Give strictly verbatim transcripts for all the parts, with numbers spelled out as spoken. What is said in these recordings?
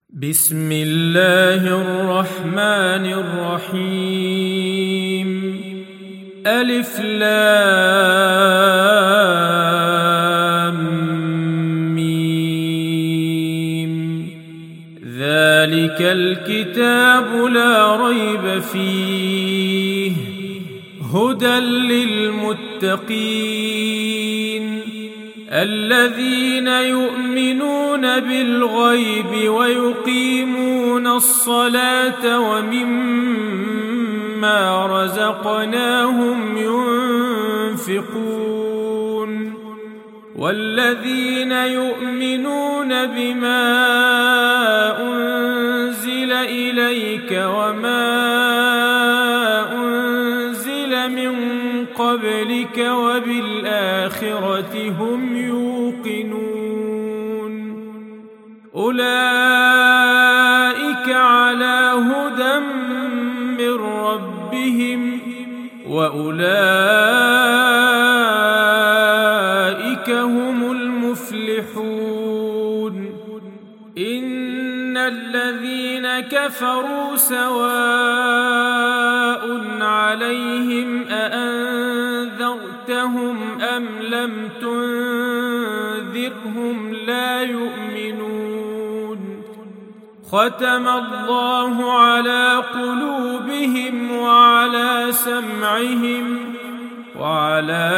بسم الله الرحمن الرحيم. ألف لام ميم. ذلك الكتاب لا ريب فيه هدى للمتقين الذين يؤمنون بالغيب ويقيمون الصلاة ومما رزقناهم ينفقون والذين يؤمنون بما أنزل إليك وما أنزل من قبلك وبالآخرة هم يوقنون أولئك على هدى من ربهم وأولئك هم المفلحون. إن الذين كفروا سواء عليهم أأنذرتهم أم لم تنذرهم لا يؤمنون. ختم الله على قلوبهم وعلى سمعهم وعلى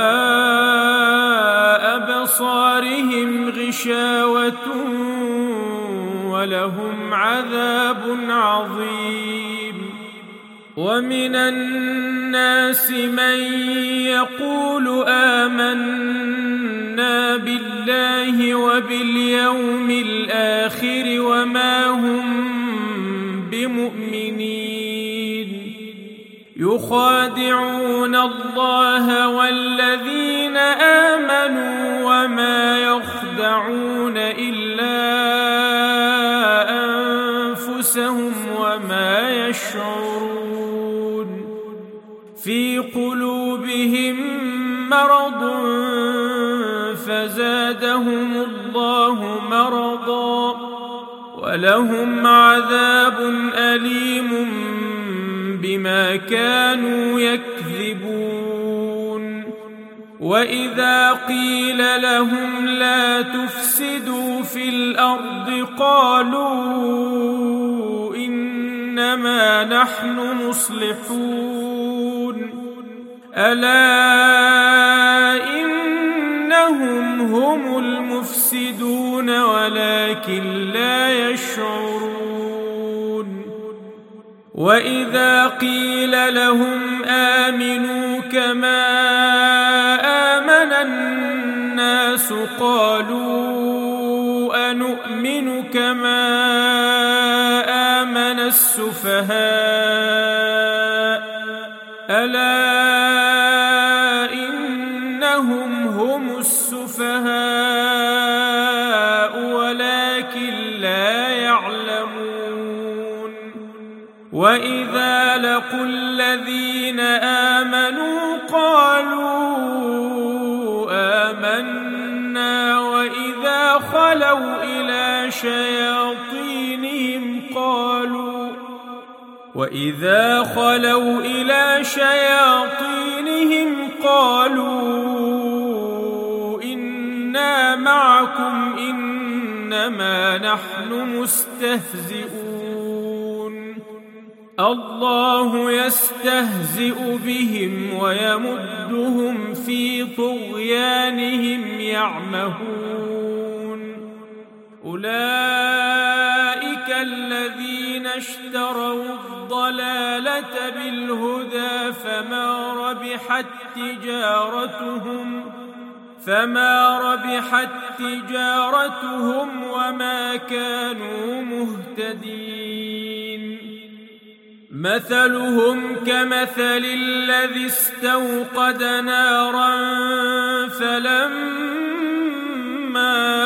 أبصارهم غشاوة ولهم عذاب عظيم. ومن الناس من يقول آمنا بالله وباليوم الآخر وما هم بمؤمنين يخادعون الله والذين آمنوا وما يخدعون إلا أنفسهم وما يشعرون. في قلوبهم مرض فزادهم الله مرضا ولهم عذاب أليم بما كانوا يكذبون. وإذا قيل لهم لا تفسدوا في الأرض قالوا إنما نحن مصلحون ألا إنهم هم المفسدون ولكن لا يشعرون. وإذا قيل لهم آمنوا كما آمن الناس قالوا أنؤمن كما آمن السفهاء ألا إنهم هم السفهاء ولكن لا يعلمون. وإذا لقوا الذين آمنوا قالوا آمنا وإذا خلوا إلى شياطينهم قالوا وإذا خلوا إلى شياطينهم قالوا إنا معكم إنما نحن مستهزئون. الله يستهزئ بهم ويمدهم في طغيانهم يعمهون. أولئك الذين اشتروا الضلالة بالهدى فما ربحت تجارتهم فما ربحت تجارتهم وما كانوا مهتدين. مثلهم كمثل الذي استوقد نارا فلما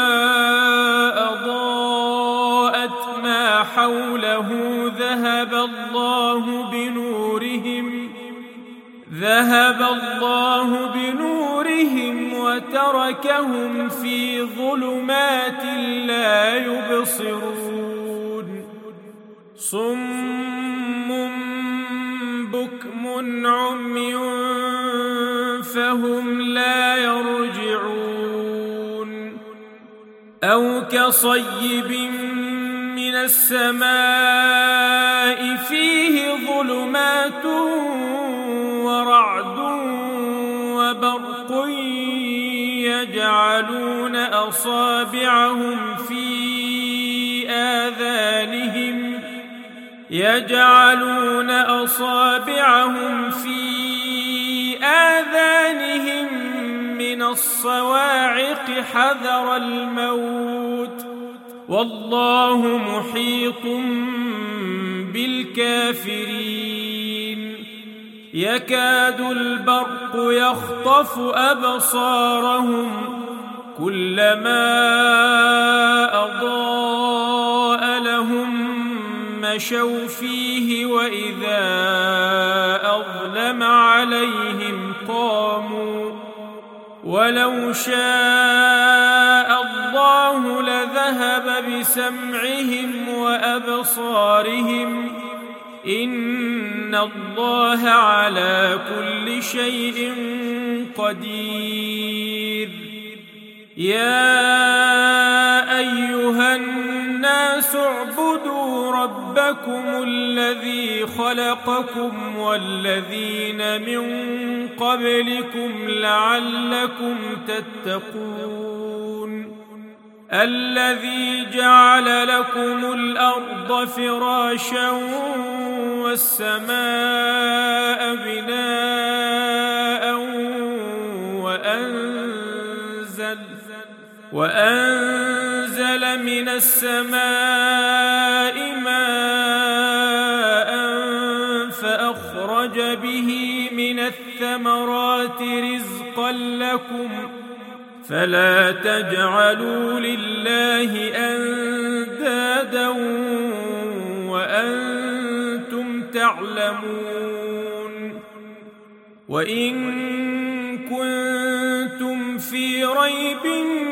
أضاءت ما حوله ذهب الله بنورهم ذهب الله بنورهم وتركهم في ظلمات لا يبصرون. صم بكم عمي فهم لا يرجعون أو كصيب من السماء فيه ظلمات ورعد وبرق يجعلون أصابعهم في آذانهم يجعلون أصابعهم في آذانهم من الصواعق حذر الموت والله محيط بالكافرين يكاد البرق يخطف أبصارهم كلما أضاء لهم مشوا فيه وإذا أظلم عليهم قاموا ولو شاء الله لذهب بسمعهم وأبصارهم إن الله على كل شيء قدير يا أيها الناس اعبدوا ربكم الذي خلقكم والذين من قبلكم لعلكم تتقون الذي جعل لكم الأرض فراشا والسماء بناء وأنزل وأنزل من السماء ماء فأخرج به من الثمرات رزقا لكم فلا تجعلوا لله أندادا وأنتم تعلمون وإن كنتم في ريب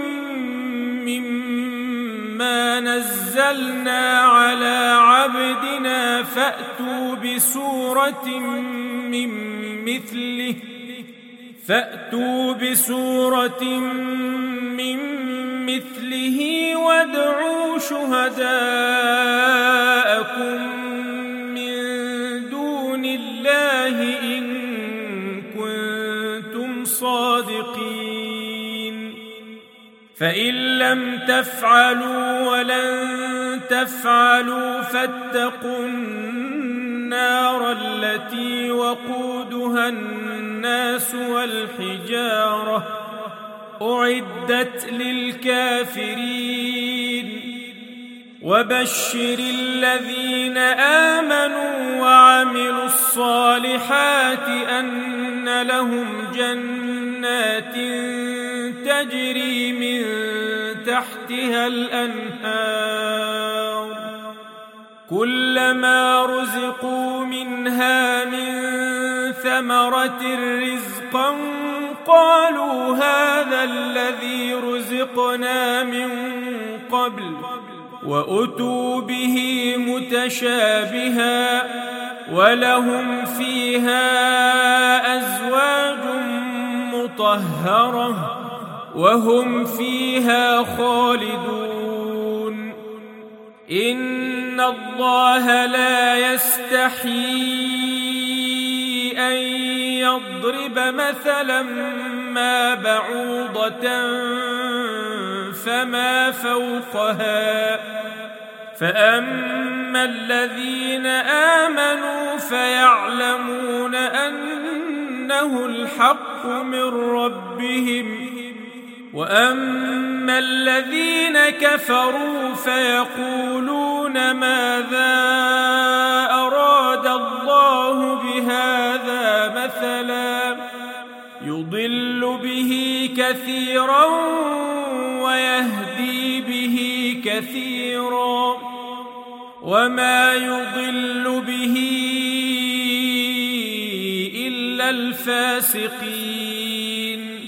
مما نزلنا على عبدنا فأتوا بسورة من مثله فأتوا بسورة من مثله وادعوا شهداءكم من دون الله إن كنتم صادقين فإن لم تفعلوا ولن تفعلوا فاتقوا النار التي وقودها الناس والحجارة أعدت للكافرين وبشر الذين آمنوا وعملوا الصالحات أن لهم جنات تجري من تحتها الأنهار كلما رزقوا منها من ثمرة رزقا قالوا هذا الذي رزقنا من قبل وأتوا به متشابها ولهم فيها أزواج مطهرة وهم فيها خالدون إن الله لا يستحيي أن يضرب مثلا ما بعوضة فما فوقها فأما الذين آمنوا فيعلمون أنه الحق من ربهم وأما الذين كفروا فيقولون ماذا أراد الله بهذا مثلا يضل به كثيرا ويهدي به كثيرا وما يضل به إلا الفاسقين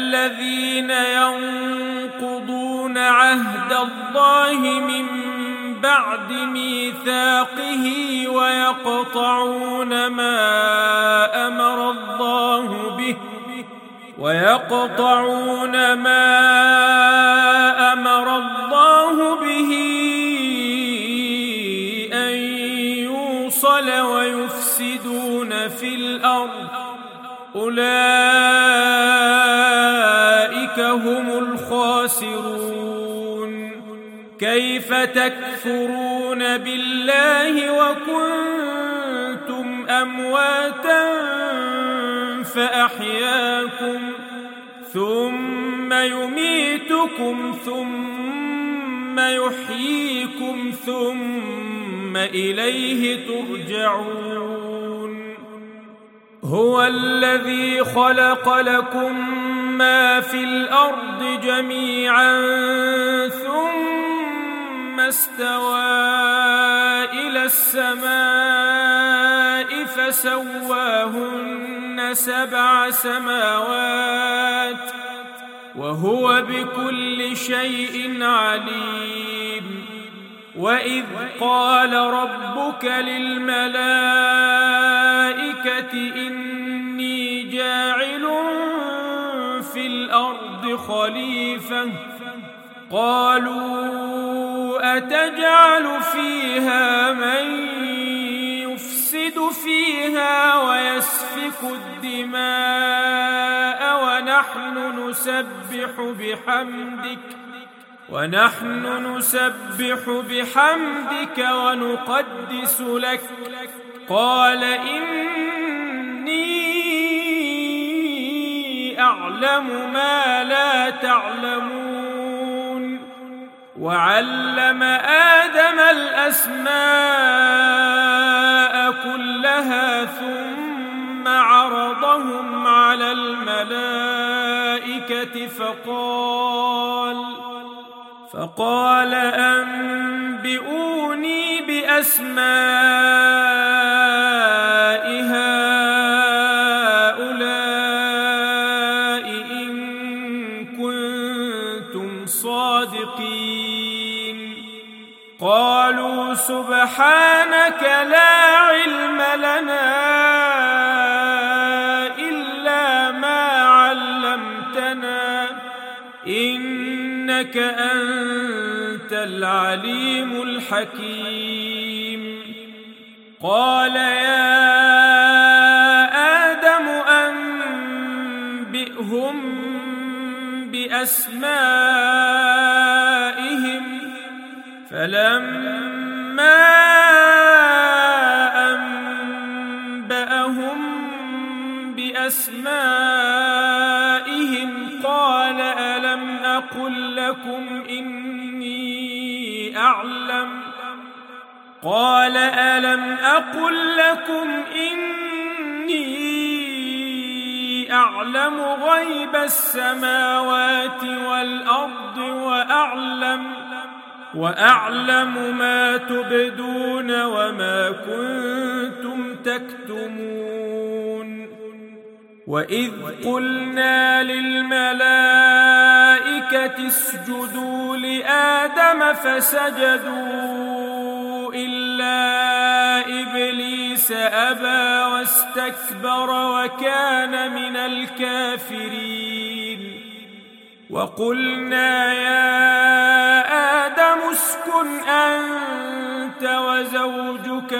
الذين ينقضون عهد الله من بعد ميثاقه ويقطعون ما أمر الله به ويقطعون ما أمر الله به أن يوصل ويفسدون في الأرض أولئك هم الخاسرون. كيف تكفرون بالله وكنتم أمواتا فأحياكم ثم يميتكم ثم يحييكم ثم إليه ترجعون. هو الذي خلق لكم ما في الأرض جميعا ثم استوى إلى السماء فسواهن سبع سماوات وهو بكل شيء عليم. وإذ قال ربك للملائكة إني جاعل في الأرض خليفة قالوا أتجعل فيها من يفسد فيها ويسفك الدماء ونحن نسبح بحمدك ونحن نسبح بحمدك ونقدس لك قال إني أعلم ما لا تعلمون. وعلم آدم الأسماء كلها ثم عرضهم على الملائكة فقال فقال أنبئوني بأسماء هؤلاء إن كنتم صادقين. قالوا سبحانك لا علم لنا إلا ما علمتنا إنك أنت العليم الحكيم. قال يا آدم أنبئهم بأسمائهم فلما أنبأهم بأسمائهم قال ألم أقل لكم إني أعلم قال ألم أقل لكم إني أعلم غيب السماوات والأرض وأعلم وأعلم ما تبدون وما كنتم تكتمون. وإذ قلنا للملائكة اسجدوا لآدم فسجدوا إلا إبليس أبى واستكبر وكان من الكافرين. وقلنا يا آدم اسكن أنت وزوجك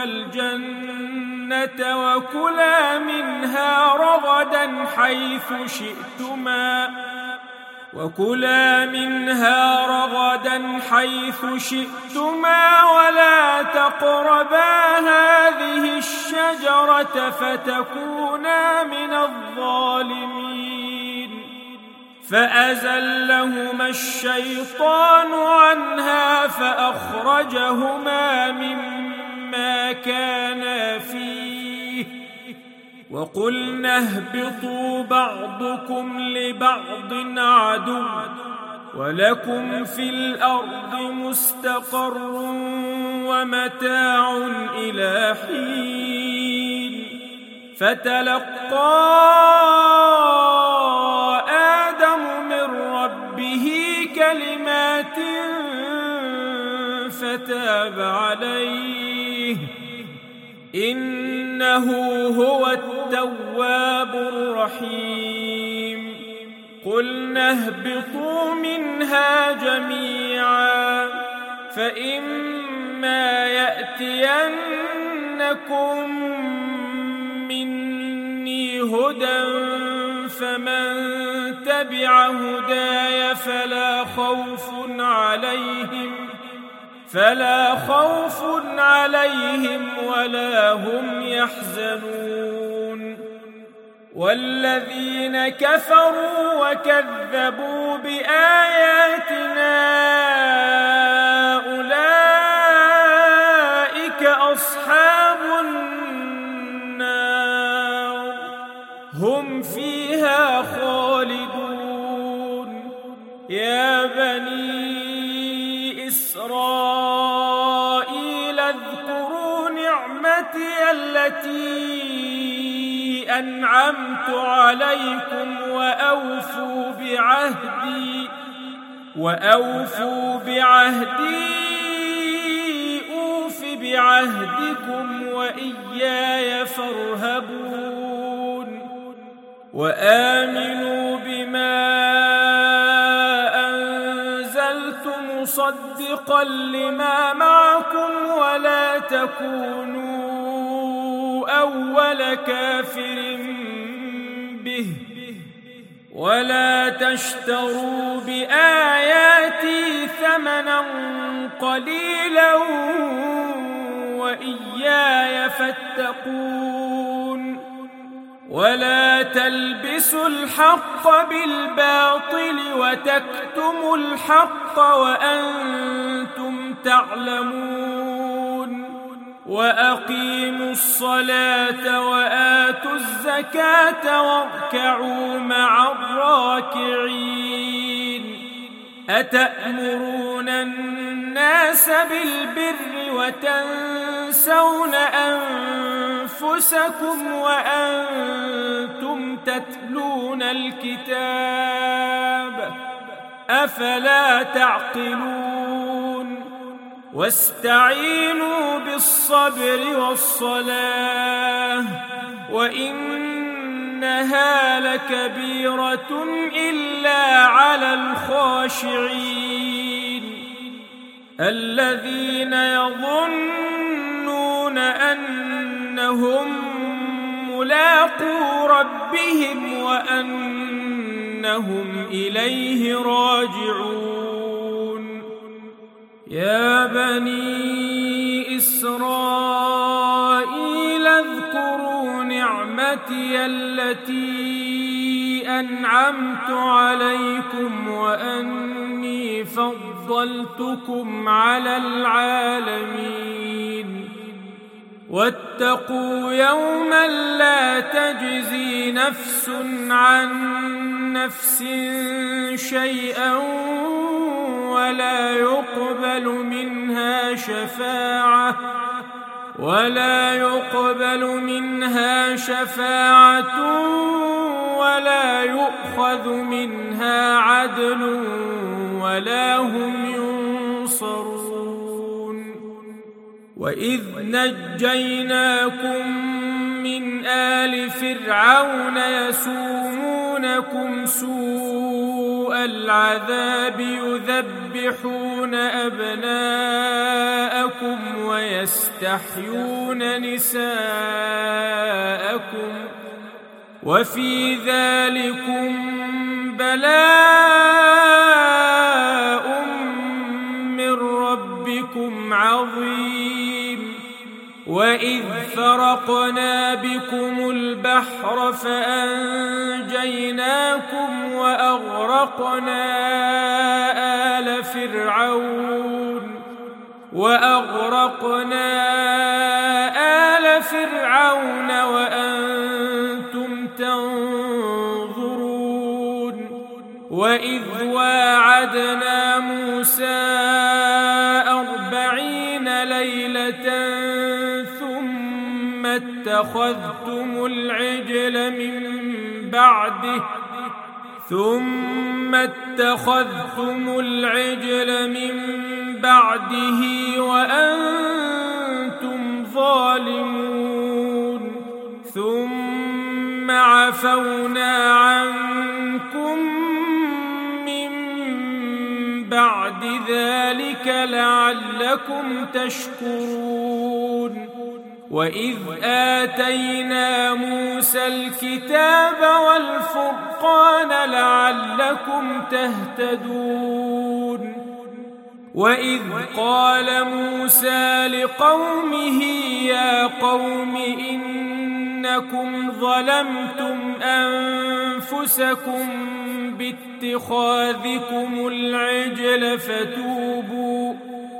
الجنة وكلا منها رغدا حيث شئتما وكلا منها رغدا حيث شئتما ولا تقربا هذه الشجرة فتكونا من الظالمين. فأزلهما الشيطان عنها فأخرجهما مما كانا فيه وقلنا اهبطوا بعضكم لبعض عدو ولكم في الأرض مستقر ومتاع إلى حين. فتلقى آدم من ربه كلمات فتاب عليه إنه هو التواب الرحيم قلنا اهبطوا منها جميعا فإما يأتينكم مني هدى فمن تبع هداي فلا خوف عليهم فلا خوف عليهم ولا هم يحزنون والذين كفروا وكذبوا بآياتنا أولئك أصحاب النار هم فيها خالدون يا بني إسرائيل اذكروا نعمتي التي أنعمت عليكم وأوفوا بعهدي وأوفوا بعهدي أوف بعهدكم وإياي فارهبون وآمنوا بما أنزلت مصدقا لما معكم ولا تكونوا أول كافر به ولا تشتروا بآياتي ثمنا قليلا وإياي فاتقون ولا تلبسوا الحق بالباطل وتكتموا الحق وأنتم تعلمون وأقيموا الصلاة وآتوا الزكاة واركعوا مع الراكعين أتأمرون الناس بالبر وتنسون أنفسكم وأنتم تتلون الكتاب أفلا تعقلون واستعينوا بالصبر والصلاة وإنها لكبيرة إلا على الخاشعين الذين يظنون أنهم ملاقو ربهم وأنهم إليه راجعون يا بني إسرائيل اذكروا نعمتي التي أنعمت عليكم وأني فضلتكم على العالمين واتقوا يوما لا تجزي نفس عن نفس شيئا ولا يقبل منها شفاعة ولا يقبل منها شفاعة ولا يؤخذ منها عدل ولا هم ينصرون وإذ نجيناكم من آل فرعون يسومونكم سوء العذاب يذبحون أبناءكم ويستحيون نساءكم وفي ذلكم بلاء من ربكم عظيم وإذ فرقنا بكم البحر فأنجيناكم وأغرقنا آل فرعون وأغرقنا آل فرعون وأنتم تنظرون وإذ واعدنا موسى أربعين ليلة ثم اتخذتم العجل من بعده ثم اتخذتم العجل من بعده وأنتم ظالمون ثم عفونا عنكم من بعد ذلك لعلكم تشكرون وإذ آتينا موسى الكتاب والفرقان لعلكم تهتدون وإذ قال موسى لقومه يا قوم إنكم ظلمتم أنفسكم باتخاذكم العجل فتوبوا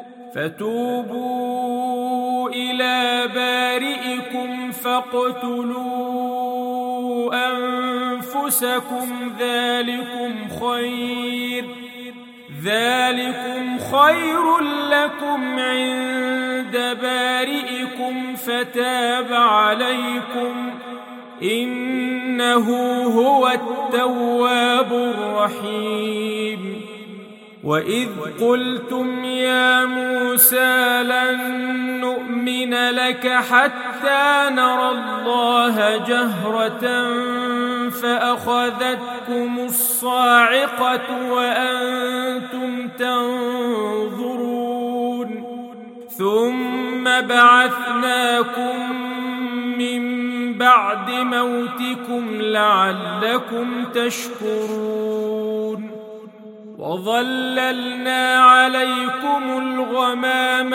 فتوبوا إلى بارئكم فاقتلوا أنفسكم ذلكم خير ذلكم خير لكم عند بارئكم فتاب عليكم إنه هو التواب الرحيم وإذ قلتم يا موسى لن نؤمن لك حتى نرى الله جهرة فأخذتكم الصاعقة وأنتم تنظرون ثم بعثناكم من بعد موتكم لعلكم تشكرون وظللنا عليكم الغمام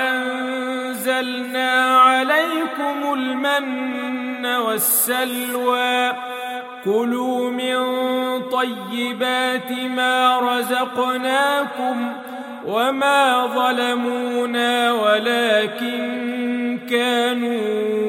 وأنزلنا عليكم المن والسلوى كلوا من طيبات ما رزقناكم وما ظلمونا ولكن كانوا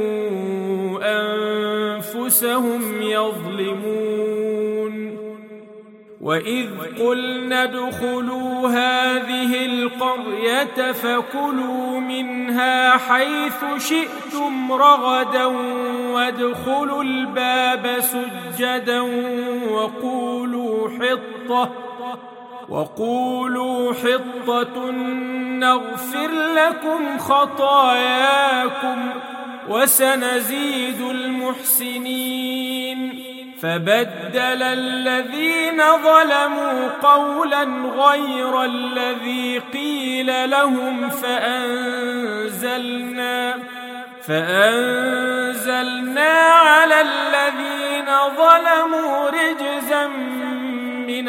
أنفسهم يظلمون وإذ قلنا ادخلوا هذه القرية فكلوا منها حيث شئتم رغدا وادخلوا الباب سجدا وقولوا حطة وقولوا حطة نغفر لكم خطاياكم وسنزيد المحسنين فبدل الذين ظلموا قولا غير الذي قيل لهم فأنزلنا فأنزلنا على الذين ظلموا رجزا من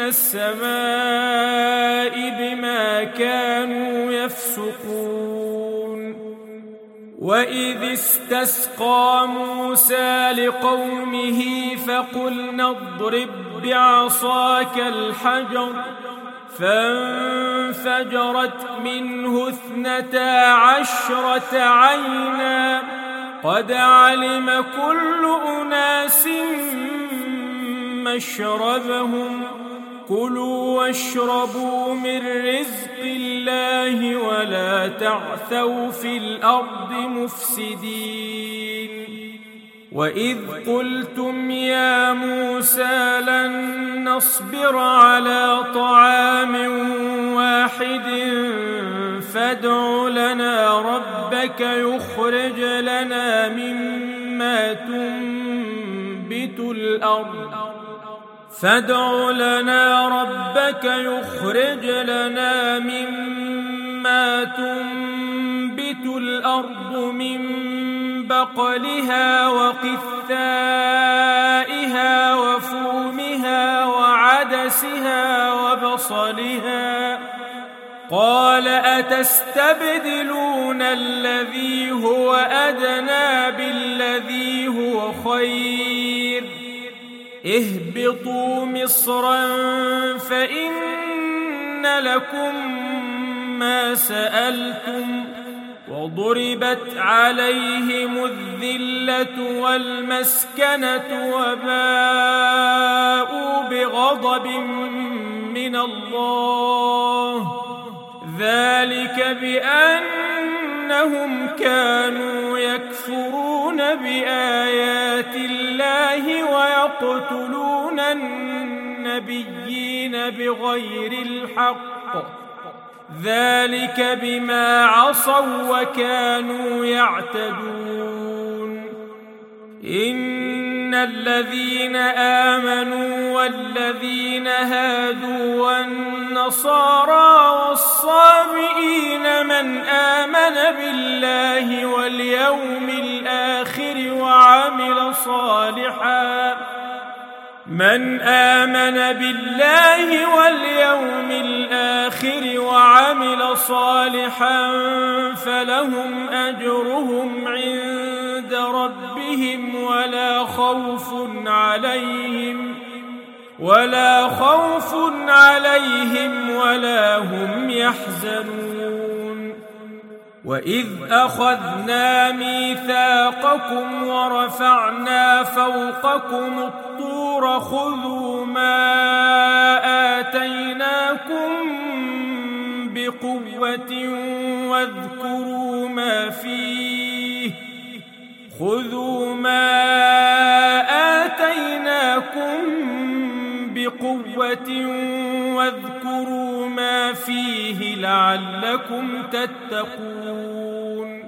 السماء بما كانوا يفسقون وإذ استسقى موسى لقومه فقلنا اضرب بعصاك الحجر فانفجرت منه اثنتا عشرة عينا قد علم كل أناس مشربهم كلوا واشربوا من رزق الله ولا تعثوا في الأرض مفسدين وإذ قلتم يا موسى لن نصبر على طعام واحد فادع لنا ربك يخرج لنا مما تنبت الأرض فادع لنا ربك يخرج لنا مما تنبت الأرض من بقلها وقثائها وفومها وعدسها وبصلها قال أتستبدلون الذي هو أدنى بالذي هو خير اهبطوا مصرا فإن لكم ما سألتم وضربت عليهم الذلة والمسكنة وباءوا بغضب من الله ذلك بأنهم كانوا يكفرون بآيات الله ويقتلون النبيين بغير الحق ذلك بما عصوا وكانوا يعتدون إن الذين آمنوا والذين هادوا والنصارى والصابئين من آمن بالله واليوم الآخر وعمل صالحا من آمن بالله واليوم الآخر وعمل صالحا فلهم أجرهم عند ربهم ولا خوف عليهم ولا خوف عليهم ولا هم يحزنون وإذ أخذنا ميثاقكم ورفعنا فوقكم الطور خذوا ما آتيناكم بقوة واذكروا ما فيه خذوا ما آتيناكم بقوة واذكروا ما فيه لعلكم تتقون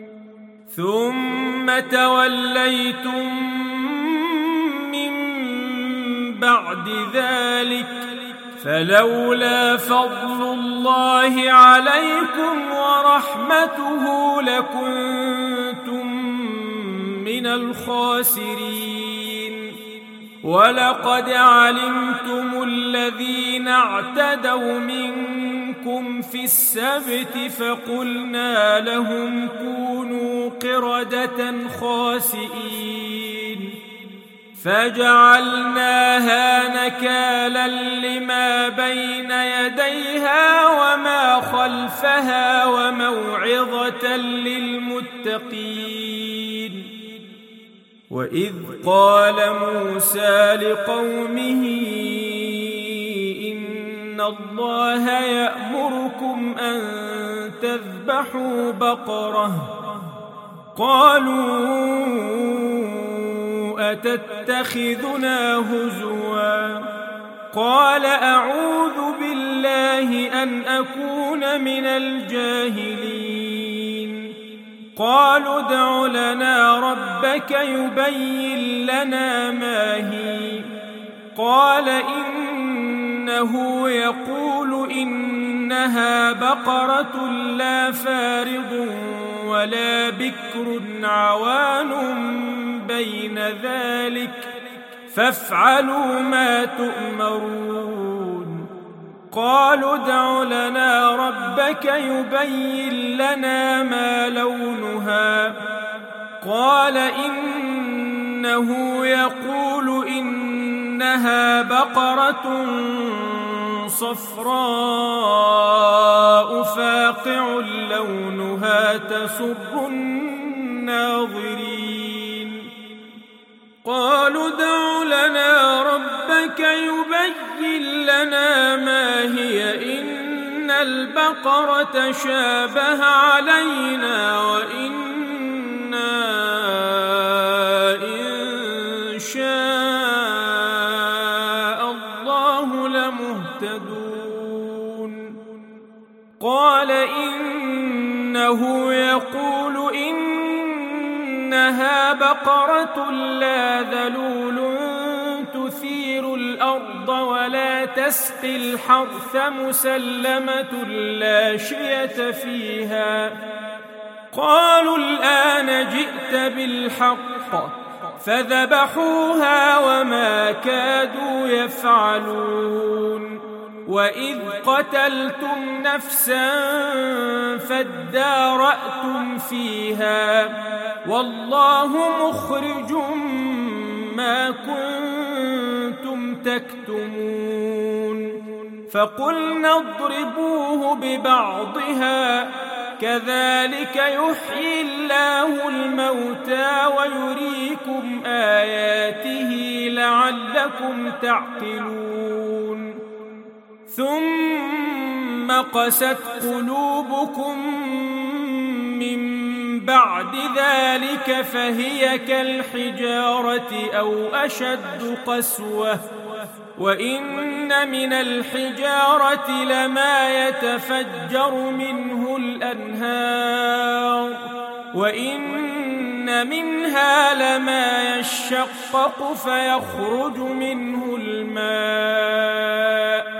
ثم توليتم من بعد ذلك فلولا فضل الله عليكم ورحمته لكنتم من الخاسرين ولقد علمتم الذين اعتدوا منكم في السبت فقلنا لهم كونوا قردة خاسئين فجعلناها نكالا لما بين يديها وما خلفها وموعظة للمتقين وإذ قال موسى لقومه إن الله يأمركم أن تذبحوا بقرة قالوا أتتخذنا هزوا قال أعوذ بالله أن أكون من الجاهلين قالوا ادع لنا ربك يبين لنا ما هي قال إنه يقول إنها بقرة لا فارض ولا بكر عوان بين ذلك فافعلوا ما تؤمرون قالوا ادع لنا ربك يبين لنا ما لونها قال إنه يقول إنها بقرة صفراء فاقع لونها تسر الناظرين قالوا ادع لنا ربك يبين لنا ما هي إن البقرة شابه علينا وإنا إن شاء الله لمهتدون قال إنه يقول إنها بقرة لا ذلول تثير الأرض ولا تسقي الحرث مسلمة لا شية فيها قالوا الآن جئت بالحق فذبحوها وما كادوا يفعلون وإذ قتلتم نفسا فادارأتم فيها والله مخرج ما كنتم تكتمون فقلنا اضربوه ببعضها كذلك يحيي الله الموتى ويريكم آياته لعلكم تعقلون ثم قست قلوبكم من بعد ذلك فهي كالحجارة أو أشد قسوة وإن من الحجارة لما يتفجر منه الأنهار وإن منها لما يشقق فيخرج منه الماء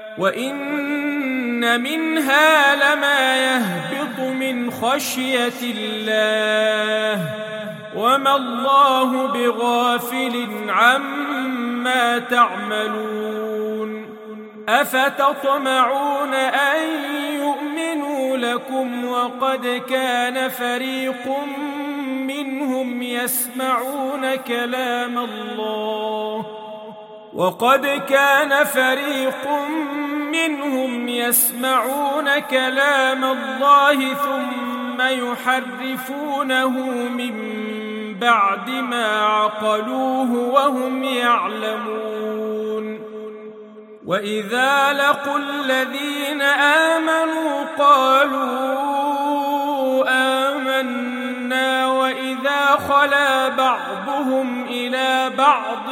وإن منها لما يهبط من خشية الله وما الله بغافل عما تعملون أفتطمعون أن يؤمنوا لكم وقد كان فريق منهم يسمعون كلام الله وقد كان فريق منهم يسمعون كلام الله ثم يحرفونه من بعد ما عقلوه وهم يعلمون وإذا لقوا الذين آمنوا قالوا آمنا وإذا خلا بعضهم إلى بعض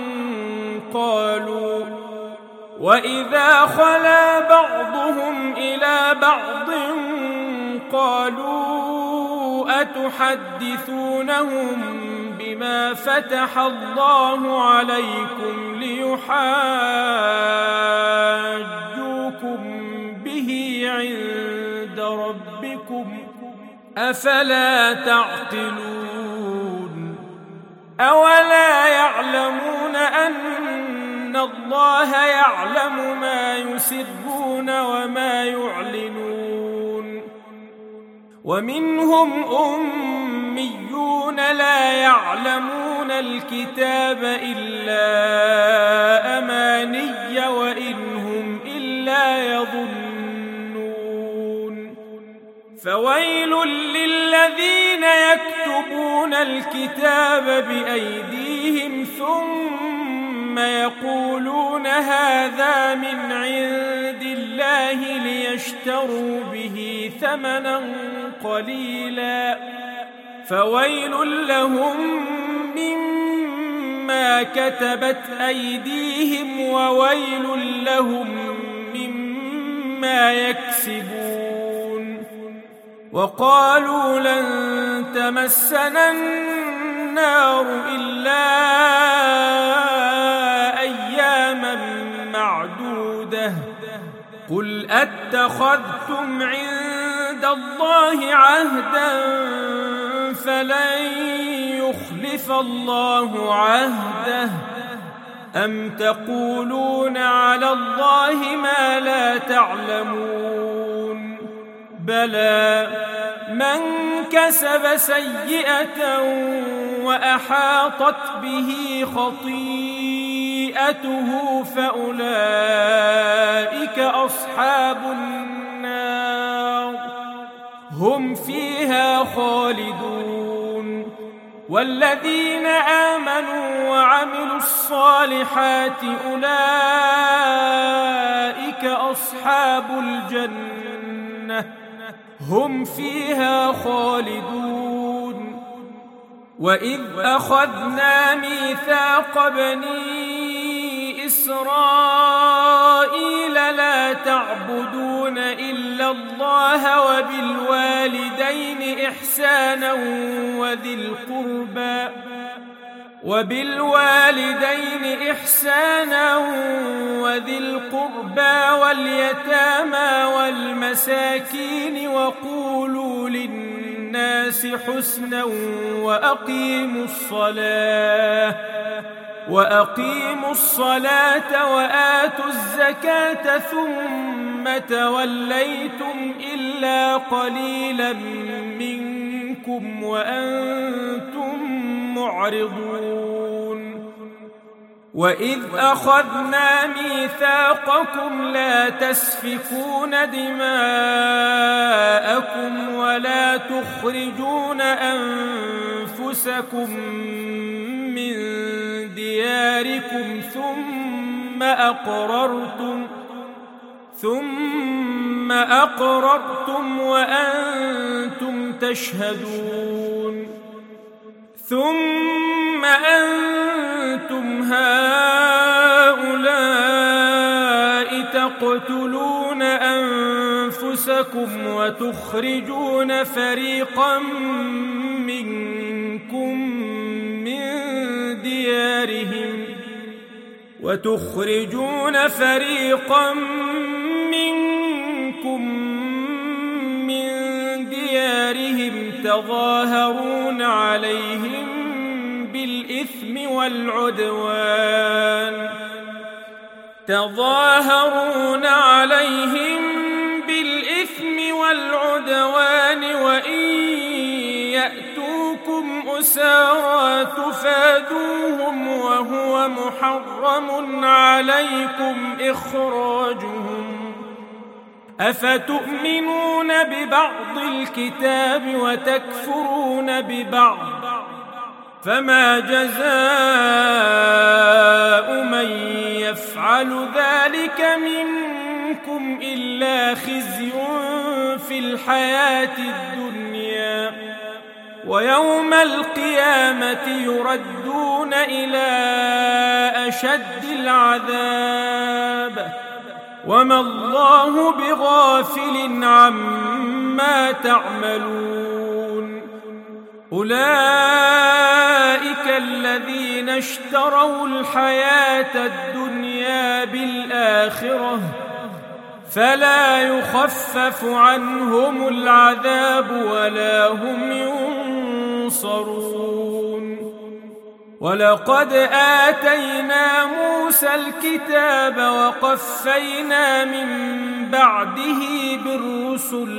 قالوا وإذا خلا بعضهم إلى بعض قالوا أتحدثونهم بما فتح الله عليكم ليحاجوكم به عند ربكم أفلا تعقلون أولا يعلمون أن الله يعلم ما يسرون وما يعلنون ومنهم أميون لا يعلمون الكتاب إلا أماني وإن هم إلا يظنون فويل للذين يكتبون الكتاب بأيديهم ثم يقولون هذا من عند الله ليشتروا به ثمنا قليلا فويل لهم مما كتبت أيديهم وويل لهم مما يكسبون وقالوا لن تمسنا النار إلا أياما معدودة قل أتخذتم عند الله عهدا فلن يخلف الله عهده أم تقولون على الله ما لا تعلمون بلى من كسب سيئة وأحاطت به خطيئته فأولئك أصحاب النار هم فيها خالدون والذين آمنوا وعملوا الصالحات أولئك أصحاب الجنة هم فيها خالدون وإذ أخذنا ميثاق بني إسرائيل لا تعبدون إلا الله وبالوالدين إحسانا وذي القربى وبالوالدين إحسانا وذي القربى واليتامى والمساكين وقولوا للناس حسنا وأقيموا الصلاة وأقيموا الصلاة وآتوا الزكاة ثم توليتم إلا قليلا منكم وأنتم معرضون وإذ أخذنا ميثاقكم لا تسفكون دماءكم ولا تخرجون أنفسكم من دياركم ثم أقررتم ثم أقررتم وأنتم تشهدون ثم أنتم هؤلاء تقتلون أنفسكم وتخرجون فريقا منكم من ديارهم وتخرجون فريقا منكم من ديارهم تظاهرون عليهم بالإثم والعدوان تظاهرون عليهم بالإثم والعدوان وإن يأتوكم أسارى تفادوهم وهو محرم عليكم إخراجهم أفتؤمنون ببعض الكتاب وتكفرون ببعض فما جزاء من يفعل ذلك منكم إلا خزي في الحياة الدنيا ويوم القيامة يردون إلى أشد العذاب وما الله بغافل عما تعملون أولئك الذين اشتروا الحياة الدنيا بالآخرة فلا يخفف عنهم العذاب ولا هم ينصرون ولقد آتينا موسى الكتاب وقفينا من بعده بالرسل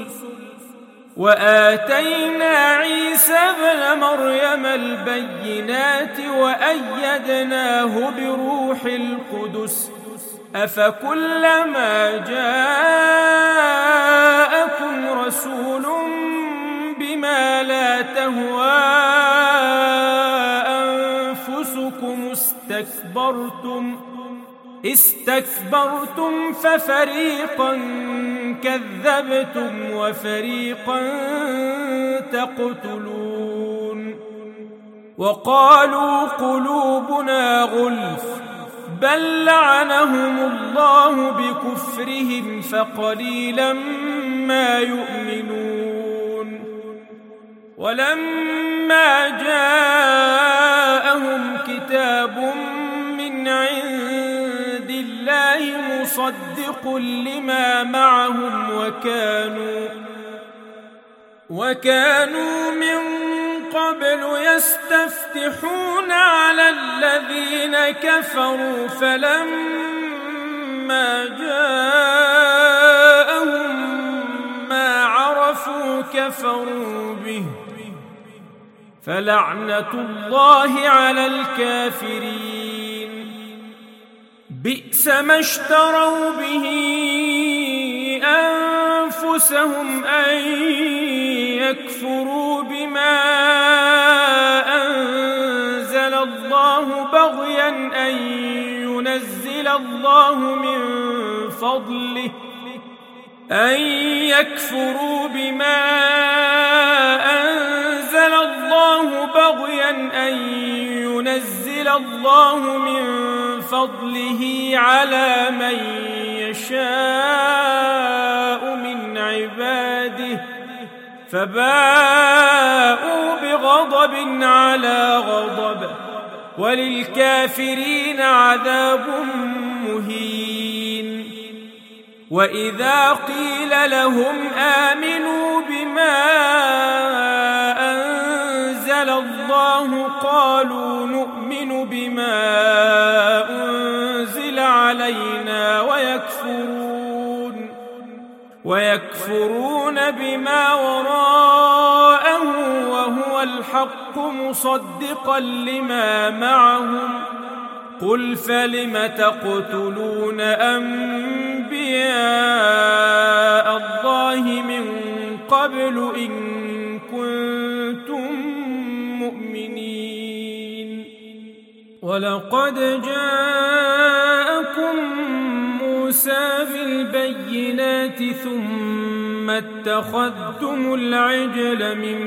وآتينا عيسى ابن مريم البينات وأيدناه بروح القدس أفكلما جاءكم رسول بما لا تهوى أنفسكم استكبرتم استكبرتم ففريقا كذبتم وفريقا تقتلون وقالوا قلوبنا غلف بل لعنهم الله بكفرهم فقليلا ما يؤمنون ولما جاءهم كتاب من عند الله مصدق لما معهم وكانوا وكانوا من قبل يستفتحون على الذين كفروا فلما جاءهم ما عرفوا كفروا به فلعنة الله على الكافرين بئس ما اشتروا به أنفسهم أن يكفروا بما أنزل الله بغيا أن ينزل الله من فضله أن يكفروا بما أنزل الله بغيا أن ينزل الله من فضله على من يشاء من عباده فباءوا بغضب على غضب وللكافرين عذاب مهين وإذا قيل لهم آمنوا بما أنزل الله قالوا نؤمن بما أنزل علينا ويكفرون ويكفرون بما وراءه وهو الحق مصدقا لما معهم قل فلم تقتلون أنبياء الله من قبل إن كنتم مؤمنين ولقد جاءكم موسى بالبينات ثم اتخذتم العجل من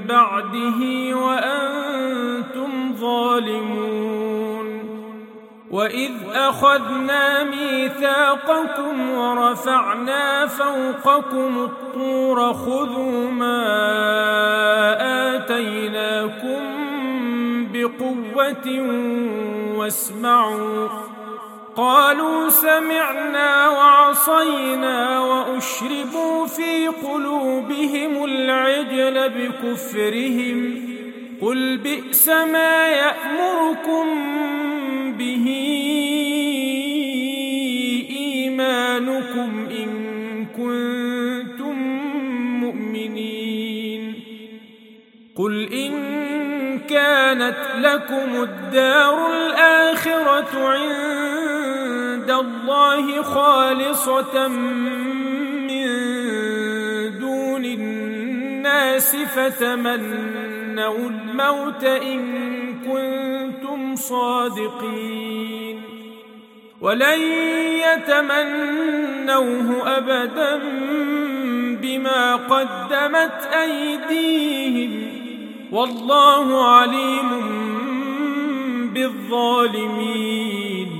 بعده وأنتم ظالمون وإذ أخذنا ميثاقكم ورفعنا فوقكم الطور خذوا ما آتيناكم بقوة واسمعوا قالوا سمعنا وعصينا وأشربوا في قلوبهم العجل بكفرهم قل بئس ما يأمركم به إيمانكم إن كنتم مؤمنين قل إن كانت لكم الدار الآخرة عند الله خالصة من دون الناس فتمنوا الموت إن كنتم صادقين ولن يتمنوه أبدا بما قدمت أيديهم والله عليم بالظالمين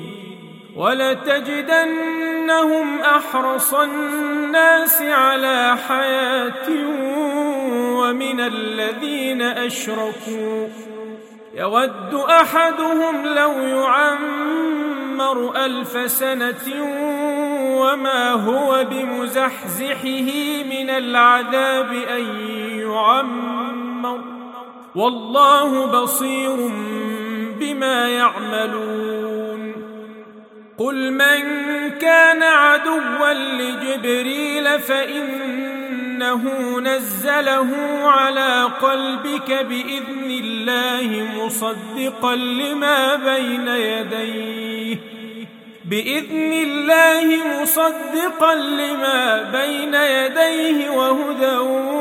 ولتجدنهم أحرص الناس على حياة ومن الذين أشركوا يود أحدهم لو يعمر ألف سنة وما هو بمزحزحه من العذاب أن يعمر والله بصير بما يعملون قل من كان عدوا لجبريل فإنه نزله على قلبك بإذن الله مصدقا لما بين يديه بإذن الله مصدقا لما بين يديه وهدى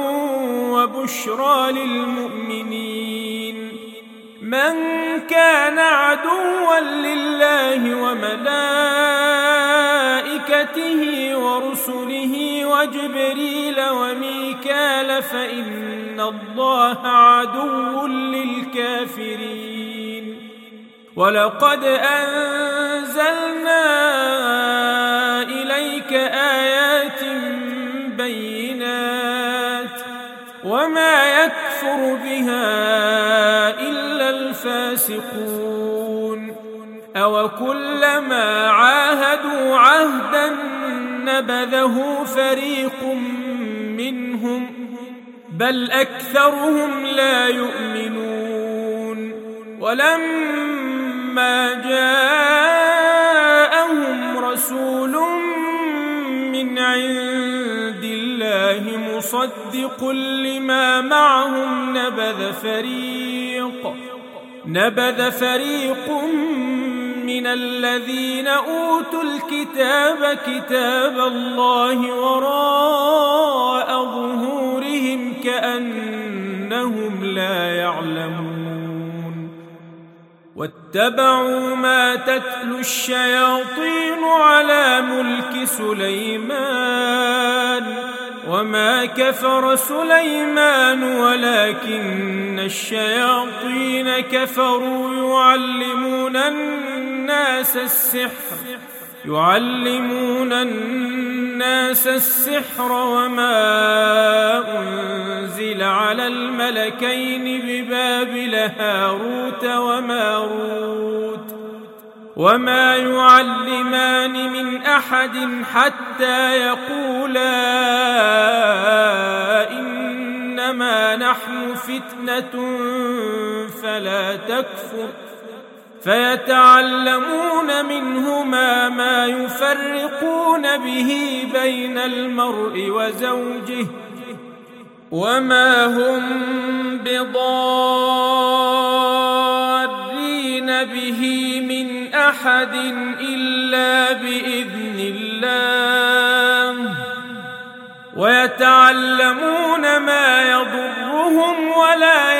وبشرى للمؤمنين من كان عدوا لله وملائكته ورسله وجبريل وميكال فإن الله عدو للكافرين ولقد أنزلنا إليك آيات بينات وما يكفر بها إلا الفاسقون أوكلما عاهدوا عهدا نبذه فريق منهم بل أكثرهم لا يؤمنون ولما جاءهم رسول من عند الله مصدق لما معهم نبذ فريق نبذ فريق من الذين أوتوا الكتاب كتاب الله وراء ظهورهم كأنهم لا يعلمون واتبعوا ما تتلو الشياطين على ملك سليمان وما كفر سليمان ولكن الشياطين كفروا يعلمون الناس السحر يعلمون الناس السحر وما أنزل على الملكين ببابل هاروت وماروت وما يعلمان من أحد حتى يقولا إنما نحن فتنة فلا تكفر فيتعلمون منهما ما يفرقون به بين المرء وزوجه وما هم بضارين به من أحد إلا بإذن الله ويتعلمون ما يضرهم ولا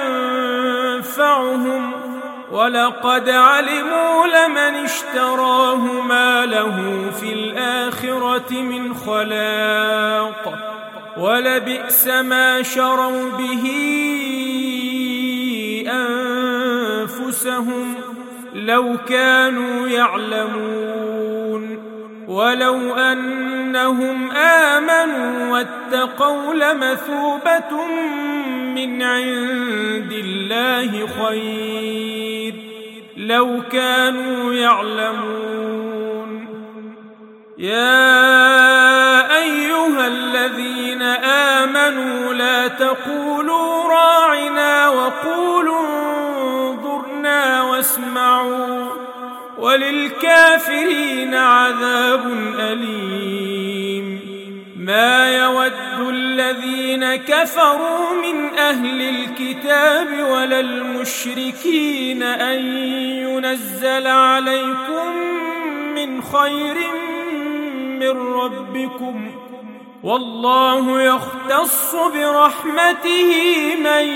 ينفعهم ولقد علموا لمن اشتراه ما له في الآخرة من خلاق ولبئس ما شروا به أنفسهم لو كانوا يعلمون ولو أنهم آمنوا واتقوا لمثوبة من عند الله خير لو كانوا يعلمون. يا أيها الذين آمنوا لا تقولوا راعنا وقولوا انظرنا واسمعوا وللكافرين عذاب أليم. ما يود الذين كفروا من أهل الكتاب ولا المشركين أن ينزل عليكم من خير من ربكم والله يختص برحمته من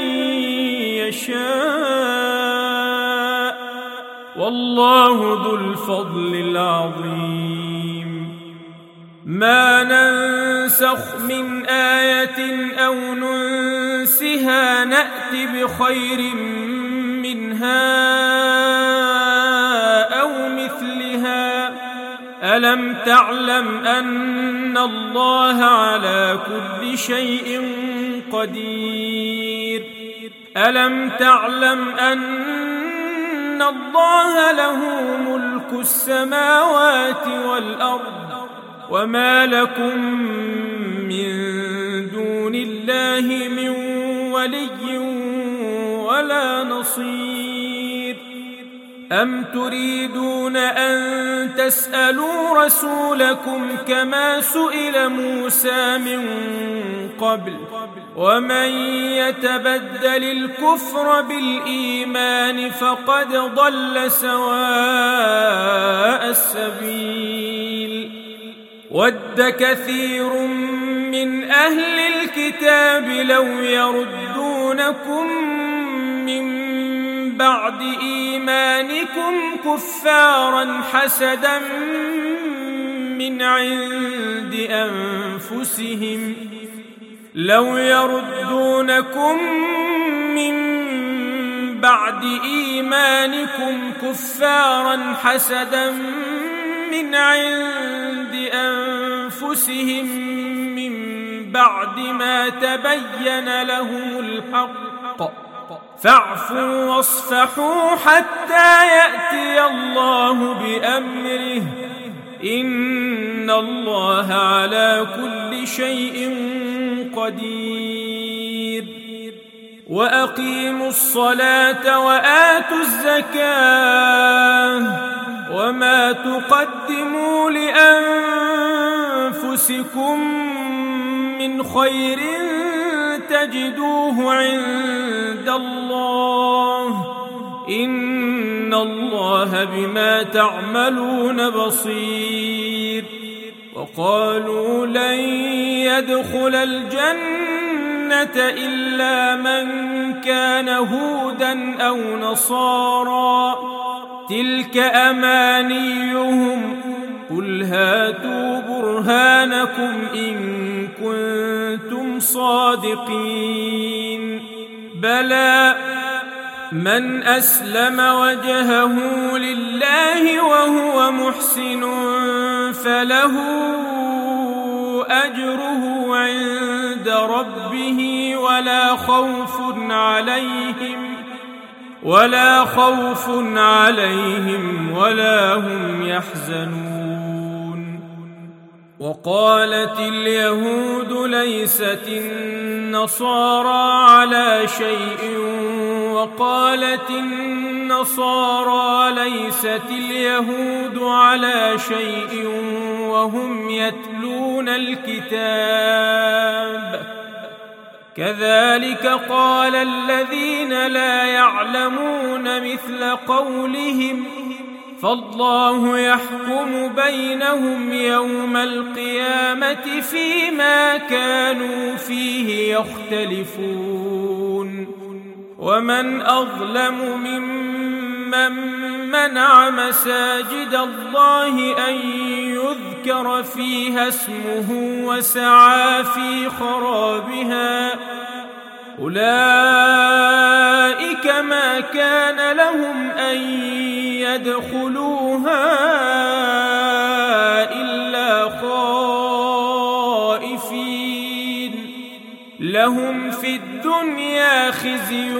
يشاء والله ذو الفضل العظيم. ما ننسخ من آية أو ننسها نأت بخير منها أو مثلها. ألم تعلم أن الله على كل شيء قدير؟ ألم تعلم أن الله له ملك السماوات والأرض وما لكم من دون الله من ولي ولا نصير. أم تريدون أن تسألوا رسولكم كما سئل موسى من قبل ومن يتبدل الكفر بالإيمان فقد ضل سواء السبيل. ود كثير من أهل الكتاب لو يردونكم من بعد إيمانكم كفارا حسدا من عند أنفسهم لو يردونكم من بعد إيمانكم كفارا حسدا من عند أنفسهم من بعد ما تبين لهم الحق فاعفوا واصفحوا حتى يأتي الله بأمره إن الله على كل شيء قدير. وأقيموا الصلاة وآتوا الزكاة وما تقدموا لأنفسكم من خير تجدوه عند الله إن الله بما تعملون بصير. وقالوا لن يدخل الجنة إلا من كان هودا أو نصارى تلك أمانيهم قل هاتوا برهانكم إن كنتم صادقين. بلى من أسلم وجهه لله وهو محسن فله أجره عند ربه ولا خوف عليهم ولا خوف عليهم ولا هم يحزنون. وقالت اليهود ليست النصارى على شيء وقالت النصارى ليست اليهود على شيء وهم يتلون الكتاب كذلك قال الذين لا يعلمون مثل قولهم فالله يحكم بينهم يوم القيامة فيما كانوا فيه يختلفون. ومن أظلم ممن منع مساجد الله أن يذكر فيها اسمه وسعى في خرابها أولئك ما كان لهم أن يدخلوا الدنيا خزي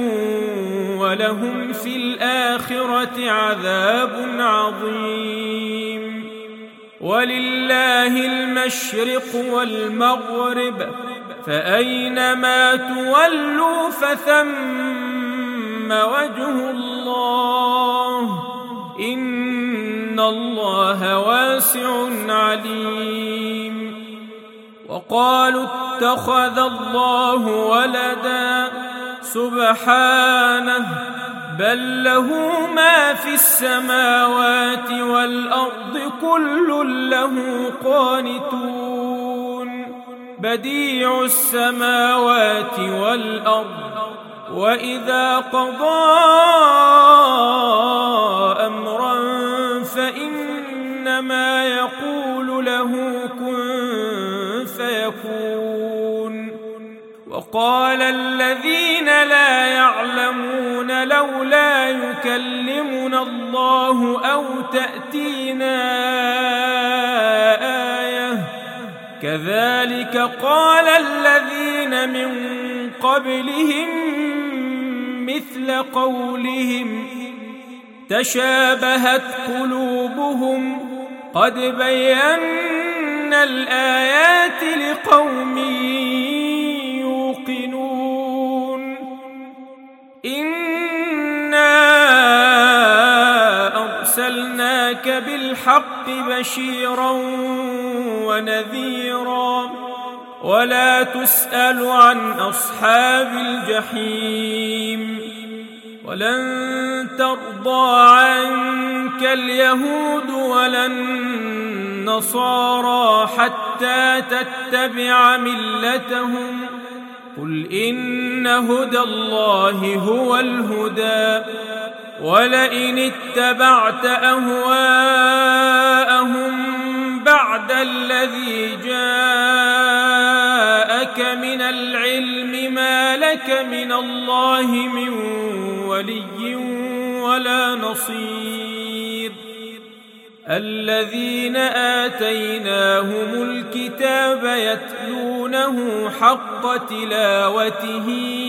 ولهم في الآخرة عذاب عظيم. ولله المشرق والمغرب فأينما تولوا فثم وجه الله إن الله واسع عليم. وقالوا اتخذ الله ولدا سبحانه بل له ما في السماوات والأرض كل له قانتون بديع السماوات والأرض وإذا قضى أمرا فإنما يقول له كن فيكون. وقال الذين لا يعلمون لولا يكلمنا الله أو تأتينا آية كذلك قال الذين من قبلهم مثل قولهم تشابهت قلوبهم قد بينا الآيات لقوم يوقنون. إنا أرسلناك بالحق بشيرا ونذيرا ولا تسأل عن أصحاب الجحيم. ولن ترضى عنك اليهود ولا النصارى حتى تتبع ملتهم قل إن هدى الله هو الهدى ولئن اتبعت أهواءهم بعد الذي جاءك من العلم ما لك من الله من ولي ولا نصير. الذين آتيناهم الكتاب يتلونه حق تلاوته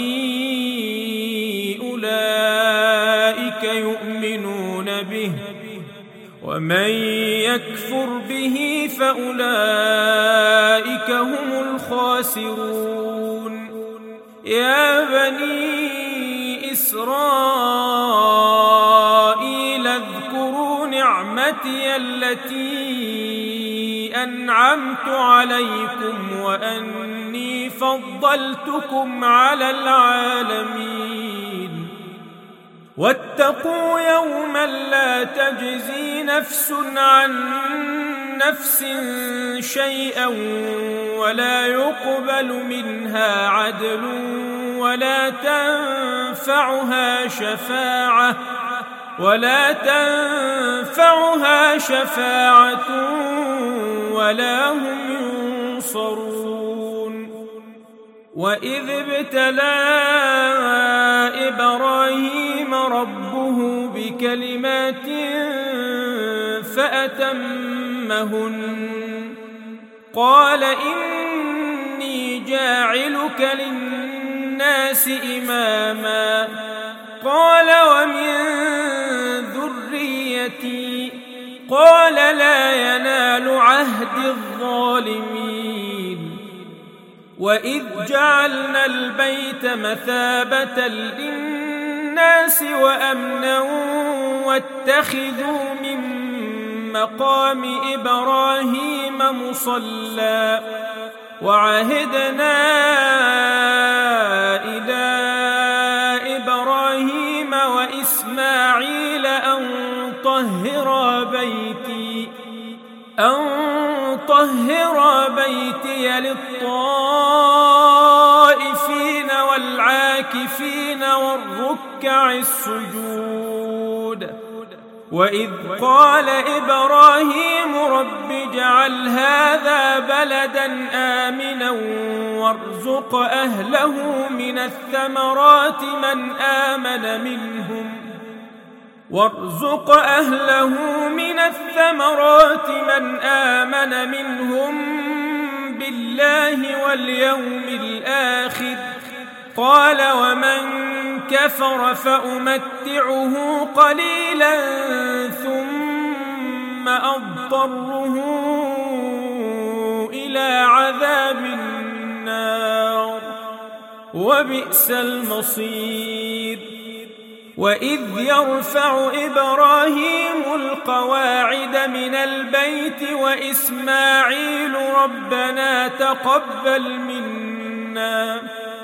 أولئك يؤمنون به ومن يكفر به فأولئك هم الخاسرون. يا بني إسرائيل اذكروا نعمتي التي أنعمت عليكم وأني فضلتكم على العالمين. واتقوا يوما لا تجزي نفس عن نفس شيئا ولا يقبل منها عدل ولا تنفعها شفاعة ولا تنفعها شفاعة ولا هم ينصرون. وإذ ابتلى إبراهيم ربه بكلمات فأتمهن قال إني جاعلك للناس إماما قال ومن ذريتي قال لا ينال عهد الظالمين. وإذ جعلنا البيت مثابة للناس وأمنا واتخذوا من مقام إبراهيم مصلى وعهدنا إلى إبراهيم وإسماعيل أن طهرا بيتي أن طهرا بيتي للطائفين والعاكفين والركع السجود. وإذ قال إبراهيم رب اجعل هذا بلدا آمنا وارزق أهله من الثمرات من آمن منهم وارزق أهله من الثمرات من آمن منهم بالله واليوم الآخر قال ومن كفر فأمتعه قليلا ثم أضطره إلى عذاب النار وبئس المصير. وإذ يرفع إبراهيم القواعد من البيت وإسماعيل ربنا تقبل منا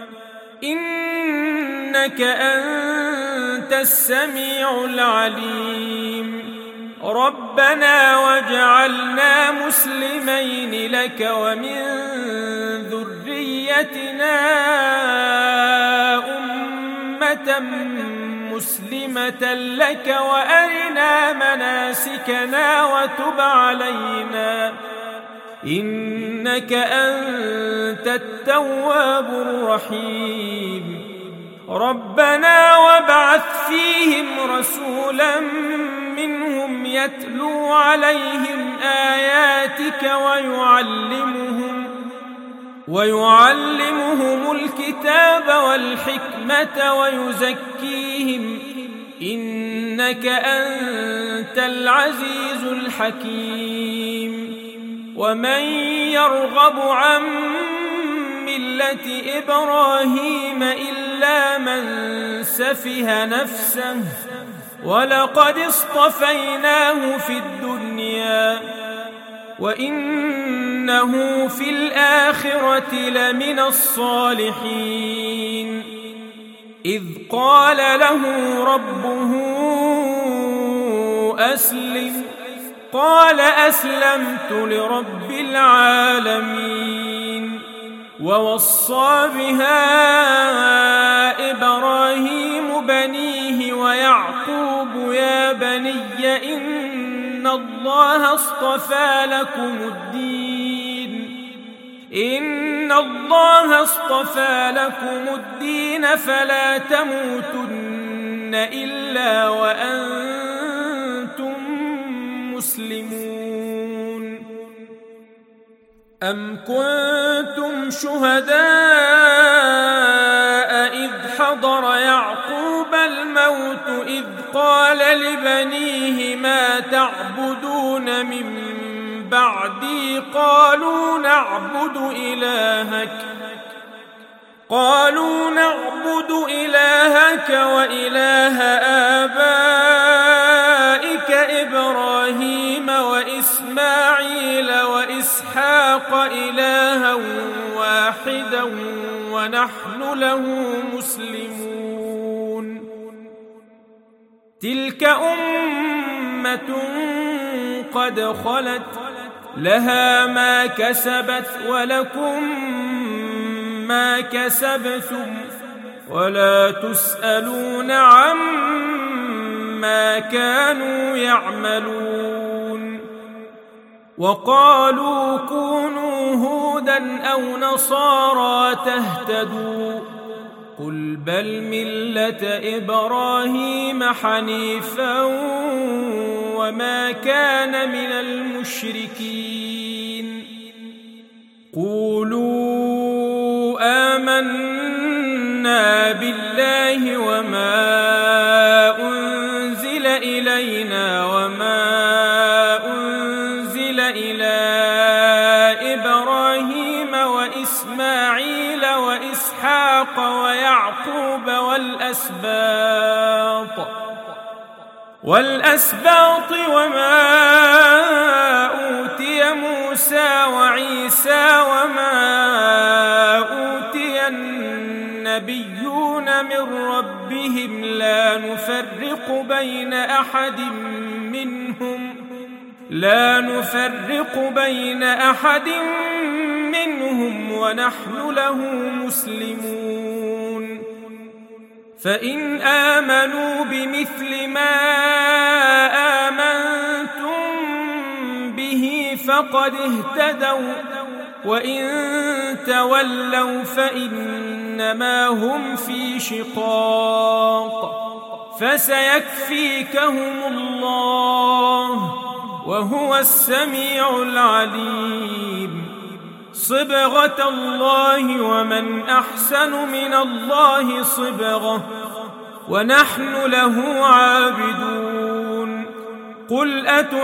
إنك أنت السميع العليم ربنا واجعلنا مسلمين لك ومن ذريتنا أمة مسلمة لك وأرنا مناسكنا وتب علينا إنك أنت التواب الرحيم. ربنا وابعث فيهم رسولا منهم يتلو عليهم آياتك ويعلمهم ويعلمهم الكتاب والحكمة ويزكيهم إنك أنت العزيز الحكيم. ومن يرغب عن ملة إبراهيم إلا من سفه نفسه ولقد اصطفيناه في الدنيا وإنه في الآخرة لمن الصالحين. إذ قال له ربه أسلم قال أسلمت لرب العالمين. ووصى بها إبراهيم بنيه ويعقوب يا بني إن الله اصطفى لكم الدين إن الله اصطفى لكم الدين فلا تموتن إلا وأنتم مسلمون. أم كنتم شهداء إذ حضر يعقوب الموت إذ قال لبنيه ما تعبدون من بعدي قالوا نعبد إلهك قالوا نعبد إلهك وإله آبائك إبراهيم وإسماعيل وإسحاق إلها واحدا ونحن له مسلمون. تلك أمة قد خلت لها ما كسبت ولكم ما كسبتم ولا تسألون عما كانوا يعملون. وقالوا كونوا هودا أو نصارى تهتدوا قل بل ملة إبراهيم حنيفا وما كان من المشركين. قولوا آمنا بالله وما أنزل إلينا وما أنزل إلى إبراهيم وإسماعيل وإسحاق ويعقوب والأسباط والأسباط وما أوتي موسى وعيسى وما أوتي النبيون من ربهم لا نفرق بين أحد منهم لا نفرق بين أحد منهم ونحن له مسلمون. فإن آمنوا بمثل ما آمنتم به فقد اهتدوا وإن تولوا فإنما هم في شقاق فسيكفيكهم الله وهو السميع العليم. صبغة الله ومن أحسن من الله صبغة ونحن له عابدون قل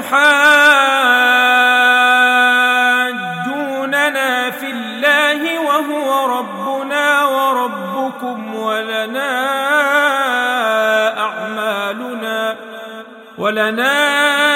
أتحاجوننا في الله وهو ربنا وربكم ولنا أعمالنا ولنا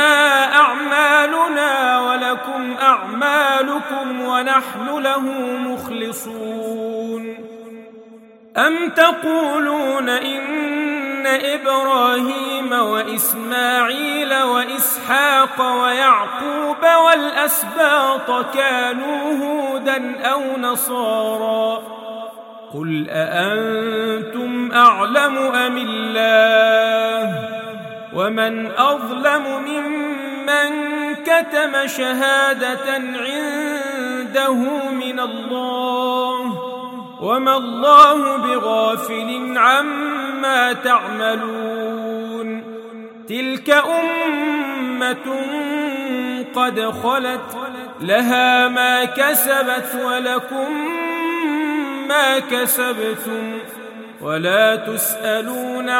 أعمالنا ولكم أعمالكم ونحن له مخلصون أم تقولون إن إبراهيم وإسماعيل وإسحاق ويعقوب والأسباط كانوا هودا أو نصارى قل أأنتم أعلم أم الله ومن أظلم ممن كتم شهادة عنده من الله وما الله بغافل عما تعملون تلك أمة قد خلت لها ما كسبت ولكم ما كسبتم ولا تسألون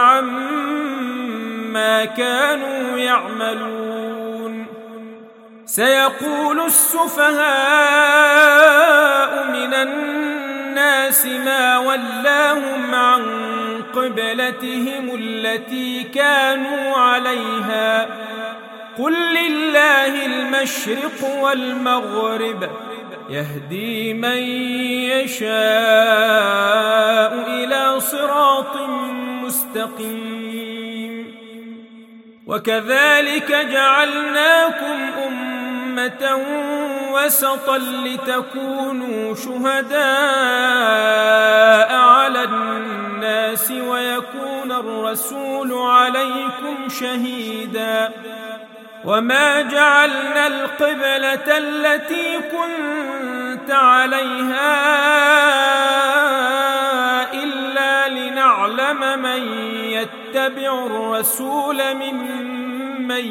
عما كانوا يعملون سيقول السفهاء من الناس ما ولاهم عن قبلتهم التي كانوا عليها قل لله المشرق والمغرب يهدي من يشاء إلى صراط مستقيم وكذلك جعلناكم أمة وسطا لتكونوا شهداء على الناس ويكون الرسول عليكم شهيدا وما جعلنا القبلة التي كنت عليها إلا لنعلم من يتبع الرسول ممن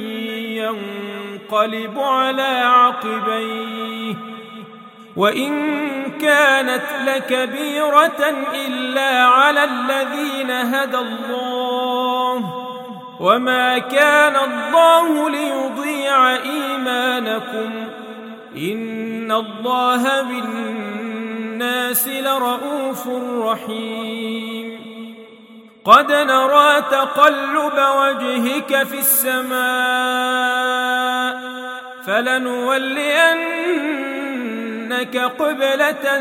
ينقلب على عقبيه وإن كانت لكبيرة إلا على الذين هدى الله وما كان الله ليضيع إيمانكم إن الله بالناس لرؤوف رحيم قد نرى تقلب وجهك في السماء فلنولينك قبلة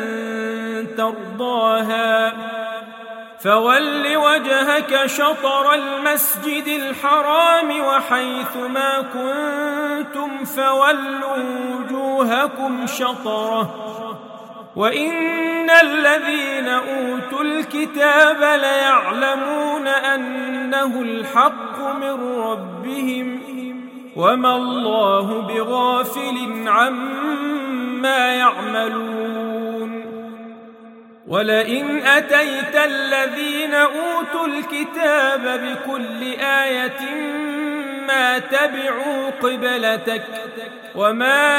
ترضاها فول وجهك شطر المسجد الحرام وحيث ما كنتم فولوا وجوهكم شطره وإن الذين أوتوا الكتاب ليعلمون أنه الحق من ربهم وما الله بغافل عما يعملون ولئن أتيت الذين أوتوا الكتاب بكل آية ما تبعوا قبلتك وما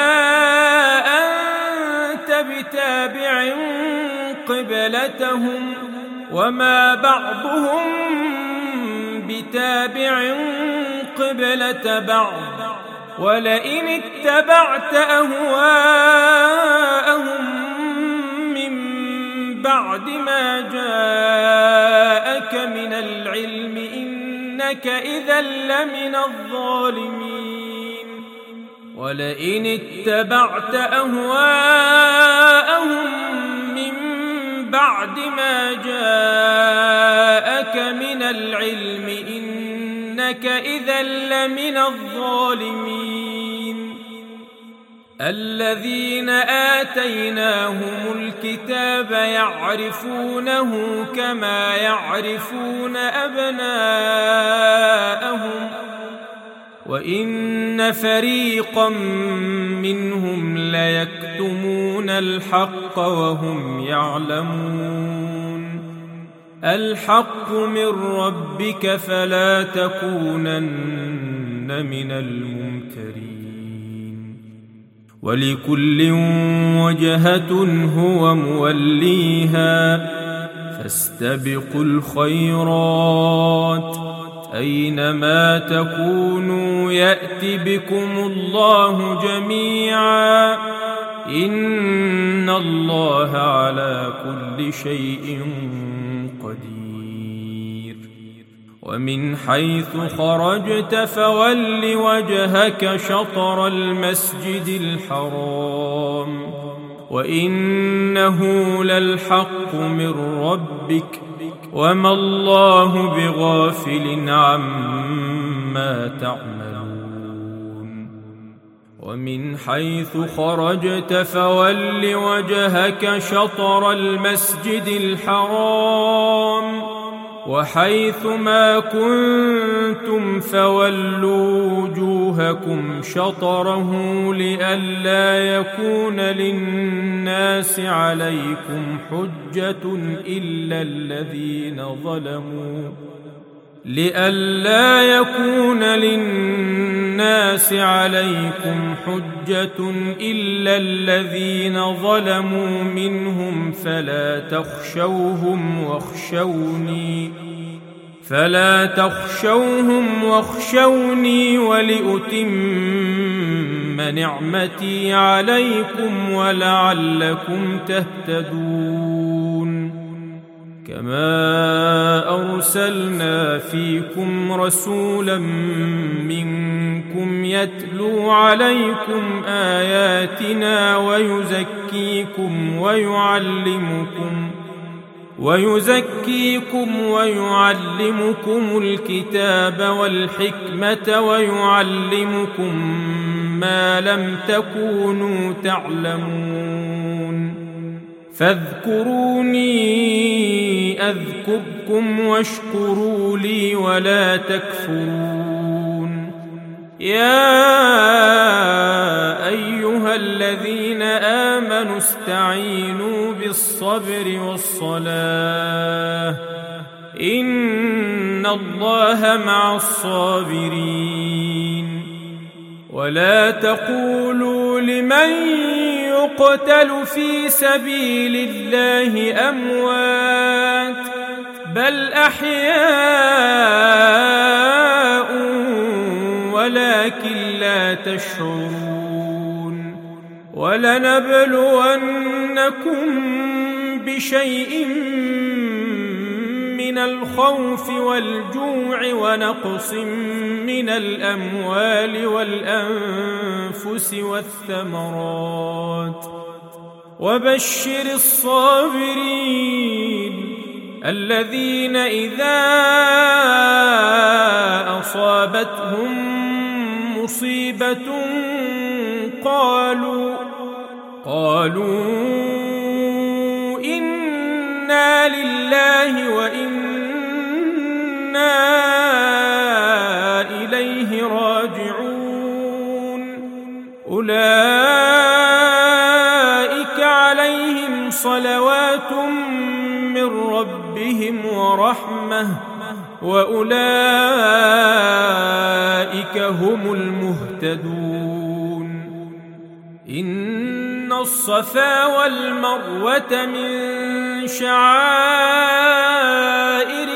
أنت بتابع قبلتهم وما بعضهم بتابع قبلة بعض ولئن اتبعت أهواءهم بعد ما جاءك من العلم إنك إذا لمن الظالمين ولئن اتبعت أهواءهم من بعد ما جاءك من العلم إنك إذا لمن الظالمين الذين آتيناهم الكتاب يعرفونه كما يعرفون أبناءهم وإن فريقا منهم ليكتمون الحق وهم يعلمون الحق من ربك فلا تكونن من الممترين ولكل وجهة هو موليها فاستبقوا الخيرات أينما تكونوا يأت بكم الله جميعا إن الله على كل شيء قدير. ومن حيث خرجت فول وجهك شطر المسجد الحرام وإنه للحق من ربك وما الله بغافل عما تعملون. ومن حيث خرجت فول وجهك شطر المسجد الحرام وحيث ما كنتم فولوا وجوهكم شطره لئلا يكون للناس عليكم حجة إلا الذين ظلموا لئلا يكون للناس عليكم حجة إلا الذين ظلموا منهم فلا تخشوهم واخشوني فلا تخشوهم واخشوني ولأتم نعمتي عليكم ولعلكم تهتدون. كما أرسلنا فيكم رسولا منكم يتلو عليكم آياتنا ويزكيكم ويعلمكم ويزكيكم ويعلمكم الكتاب والحكمة ويعلمكم ما لم تكونوا تعلمون. فاذكروني أذكركم واشكروا لي ولا تكفرون. يا أيها الذين آمنوا استعينوا بالصبر والصلاة إن الله مع الصابرين. ولا تقولوا لمن يقتل في سبيل الله أموات بل أحياء ولكن لا تشعرون. ولنبلونكم بشيء من الخوف والجوع ونقص من الأموال والأنفس والثمرات وبشر الصابرين الذين إذا أصابتهم مصيبة قالوا قالوا إنا لله وإنا إليه راجعون. أولئك عليهم صلوات من ربهم ورحمة وأولئك هم المهتدون. إن الصفا والمروة من شعائر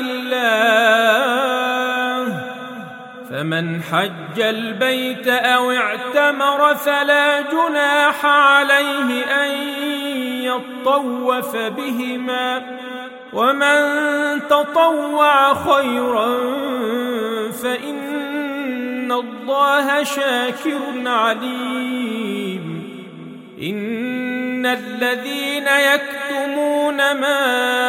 الله فمن حج البيت أو اعتمر فلا جناح عليه أن يطوف بهما ومن تطوع خيرا فإن الله شاكر عليم. إن الذين يكتمون ما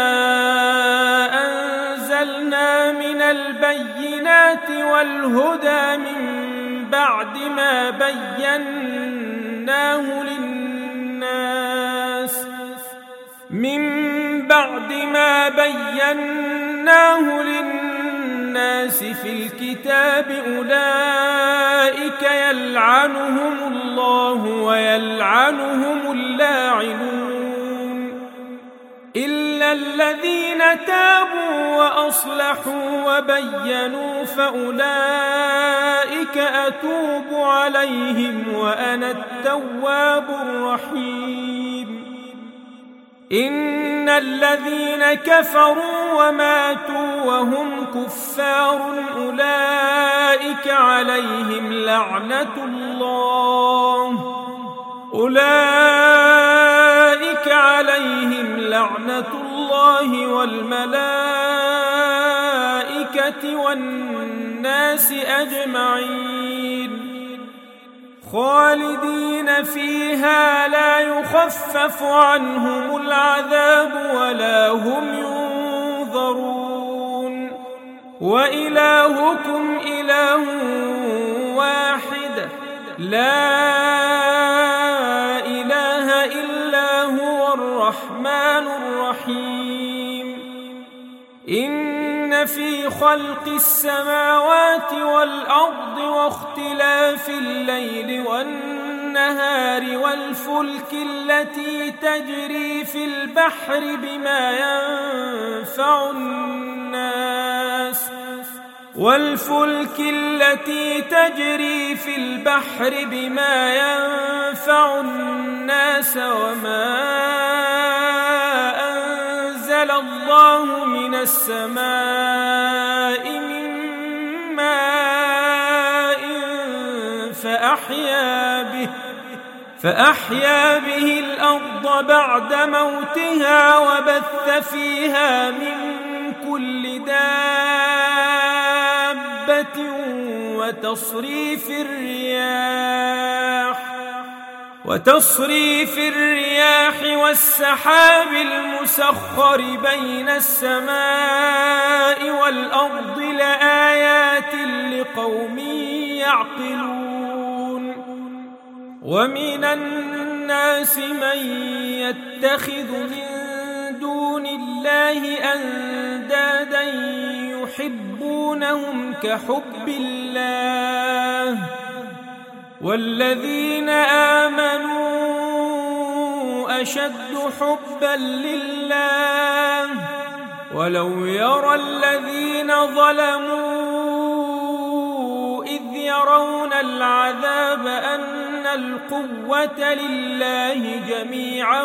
أنزلنا من البينات والهدى من بعد ما بيناه للناس من بعد ما بيناه للناس في الكتاب أولئك يلعنهم الله ويلعنهم اللاعنون إلا الذين تابوا وأصلحوا وبينوا فأولئك أتوب عليهم وأنا التواب الرحيم. إن الذين كفروا وماتوا وهم كفار أولئك عليهم لعنة الله أولئك عليهم لعنة الله والملائكة والناس أجمعين خالدين فيها لا يخفف عنهم العذاب ولا هم ينظرون. وإلهكم إله واحد لا إله إلا هو الرحمن الرحيم. إن في خلق السماوات والأرض واختلاف الليل والنهار والفلك التي تجري في البحر بما ينفع الناس والفلك التي تجري في البحر بما ينفع الناس وما أنزل الله من السماء من ماء فأحيا به فأحيا به الأرض بعد موتها وبث فيها من كل دابة وتصريف الرياح وتصريف الرياح والسحاب المسخر بين السماء والأرض لآيات لقوم يعقلون. ومن الناس من يتخذ من دون الله أندادا يحبونهم كحب الله والذين آمنوا أشد حبا لله ولو يرى الذين ظلموا إذ يرون العذاب أن القوة لله جميعا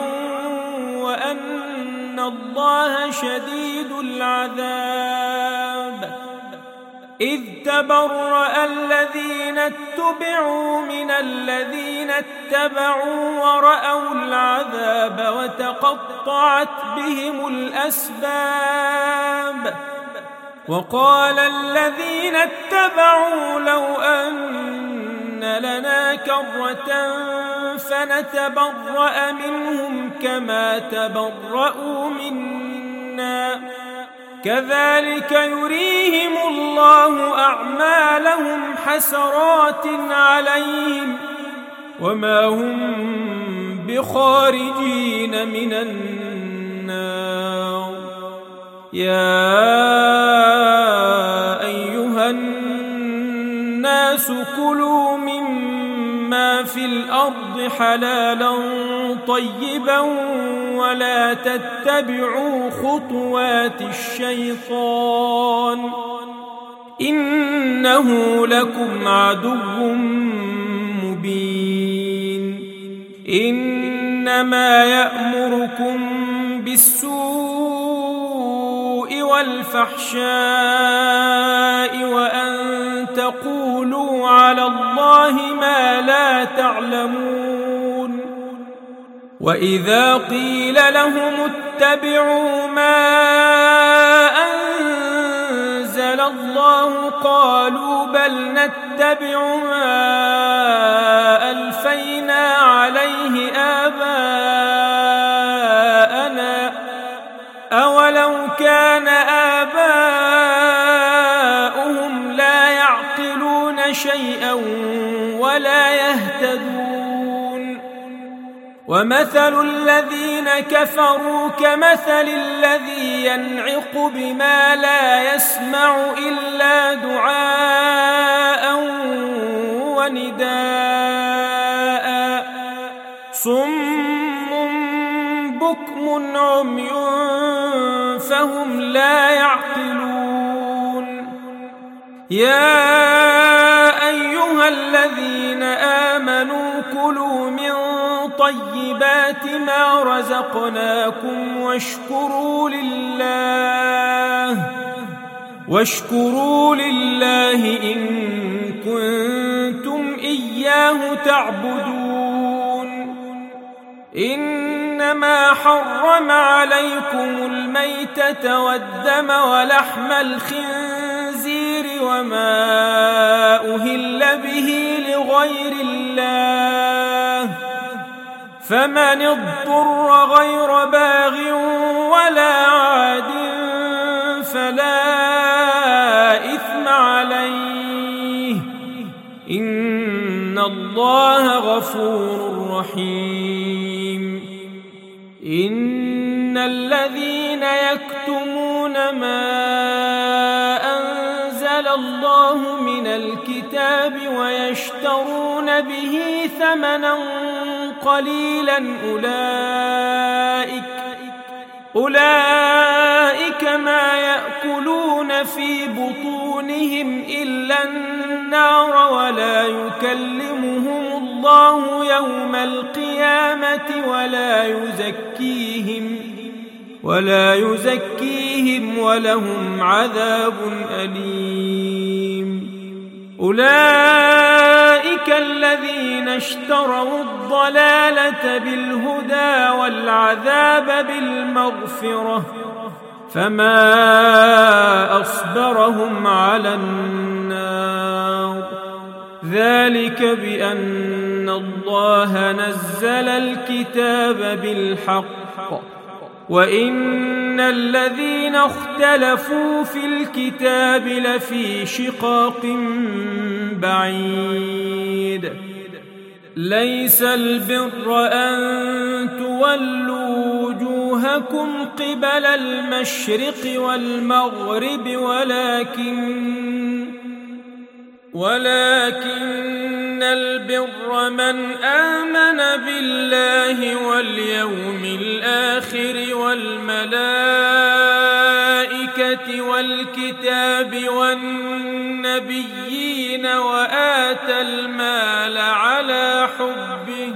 وأن الله شديد العذاب. إذ تبرأ الذين اتبعوا من الذين اتبعوا ورأوا العذاب وتقطعت بهم الأسباب. وقال الذين اتبعوا لو أن لنا كرة فنتبرأ منهم كما تبرأوا منا كذلك يريهم الله أعمالهم حسرات عليهم وما هم بخارجين من النار. يا أيها الناس كلوا مما في الأرض حلالا طيبا ولا تتبعوا خطوات الشيطان إنه لكم عدو مبين. إنما يأمركم بالسوء والفحشاء وأن تقولوا على الله ما لا تعلمون. وإذا قيل لهم اتبعوا ما أنزل الله قالوا بل نتبع ما ألفينا عليه آباءنا أولو كان آباؤهم لا يعقلون شيئا ولا يهتدون. ومثل الذين كفروا كمثل الذي ينعق بما لا يسمع إلا دعاء ونداء صم بكم عمي فهم لا يعقلون. يا أيها الذين آمنوا كلوا من طيبات ما رزقناكم واشكروا لله واشكروا لله إن كنتم إياه تعبدون. إنما حرم عليكم الميتة والدم ولحم الخنزير وما أهل به لغير الله، فمن اضطر غير باغ ولا عاد فلا إثم عليه، إن الله غفور رحيم. إن الذين يكتمون ما أنزل الله من الكتاب ويشترون به ثمنا قليلا أولئك أولئك ما يأكلون في بطونهم إلا النار ولا يكلمهم الله يوم القيامة ولا يزكيهم ولا يزكيهم ولهم عذاب أليم. أولئك الذين اشتروا الضلالة بالهدى والعذاب بالمغفرة، فما أصبرهم على النار. ذلك بأن الله نزل الكتاب بالحق وإن الذين اختلفوا في الكتاب لفي شقاق بعيد. ليس البر أن تولوا وجوهكم قبل المشرق والمغرب ولكن ولكن البر من آمن بالله واليوم الآخر والملائكة والكتاب والنبيين وآتى المال على حبه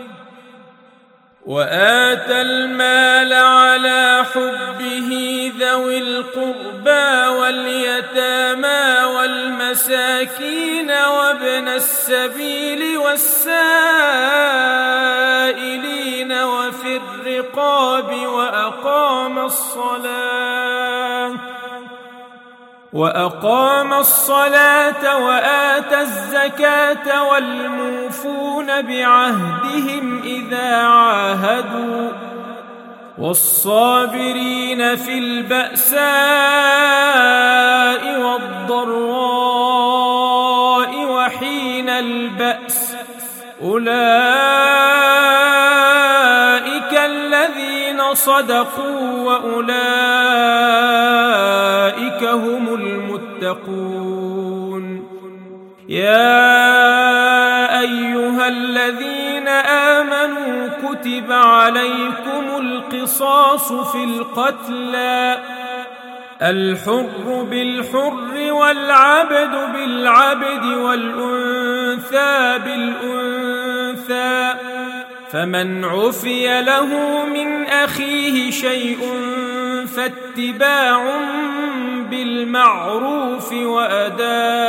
وآتى المال على حبه ذوي القربى واليتامى والمساكين وابن السبيل والسائلين وفي الرقاب وأقام الصلاة وأقام الصلاة وآتى الزكاة والموفون بعهدهم إذا عاهدوا والصابرين في البأساء والضراء وحين البأس، أولئك الذين صدقوا وأولئك هم المتقون. يا أيها الذين آمنوا كتب عليكم القصاص في القتلى، الحر بالحر والعبد بالعبد والأنثى بالأنثى، فمن عفي له من أخيه شيء فاتباع بالمعروف وأداء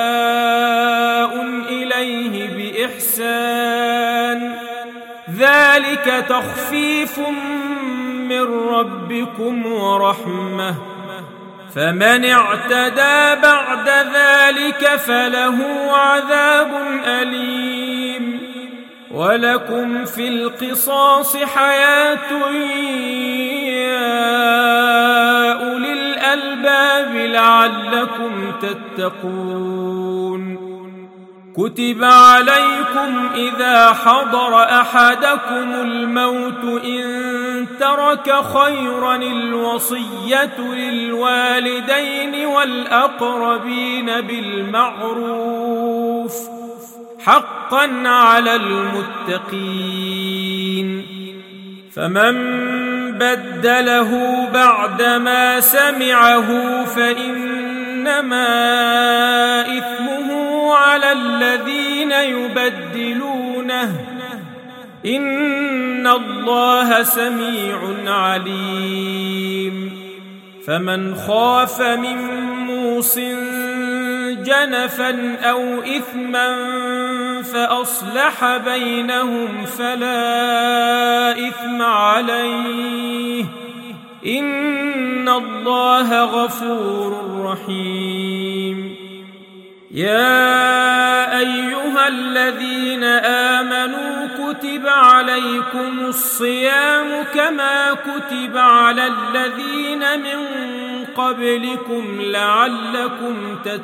إليه بإحسان، ذلك تخفيف من ربكم ورحمة، فمن اعتدى بعد ذلك فله عذاب أليم. ولكم في القصاص حياة يا أولي الألباب لعلكم تتقون. كتب عليكم إذا حضر أحدكم الموت إن ترك خيرا الوصية للوالدين والأقربين بالمعروف حقا على المتقين، فمن بدله بعدما سمعه فإن إنما إثمه على الذين يبدلونه إن الله سميع عليم. فمن خاف من موص جنفا أو إثما فأصلح بينهم فلا إثم عليه إن الله غفور رحيم. يا أيها الذين آمنوا كتب عليكم الصيام كما كتب على الذين من قبلكم لعلكم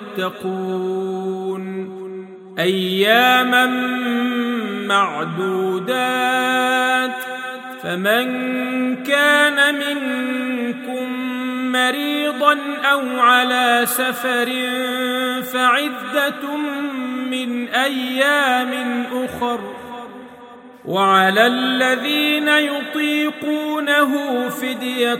تتقون أياما معدودات. فمن كان منكم مريضا أو على سفر فعدة من أيام أخر وعلى الذين يطيقونه فدية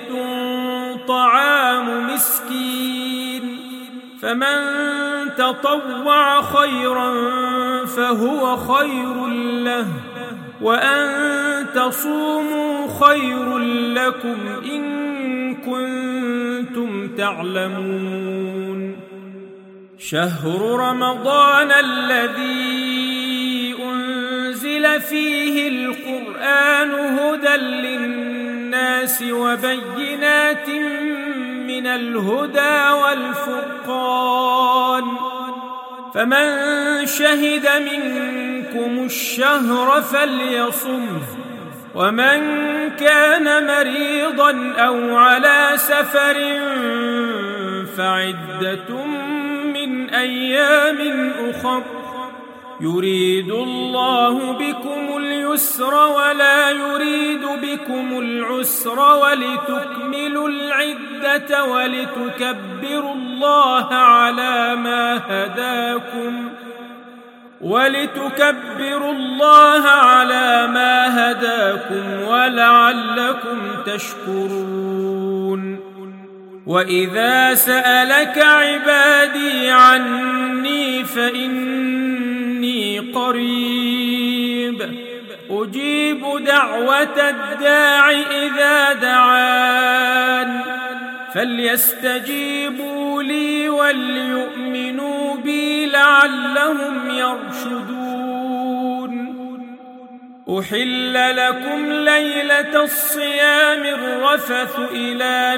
طعام مسكين فمن تطوع خيرا فهو خير له وأن تصوموا خير لكم إن كنتم تعلمون. شهر رمضان الذي أنزل فيه القرآن هدى للناس وبينات من الهدى والفرقان فمن شهد منكم الشهر فليصمه ومن كان مريضا أو على سفر فعدة من أيام أخر يريد الله بكم اليسر ولا يريد بكم العسر ولتكملوا العدة ولتكبروا الله على ما هداكم ولتكبروا الله على ما هداكم ولعلكم تشكرون. وإذا سألك عبادي عني فإني قريب أجيب دعوة الداع إذا دعان فليستجيبوا لي وليؤمنوا بي لعلهم يرشدون. أحل لكم ليلة الصيام الرفث إلى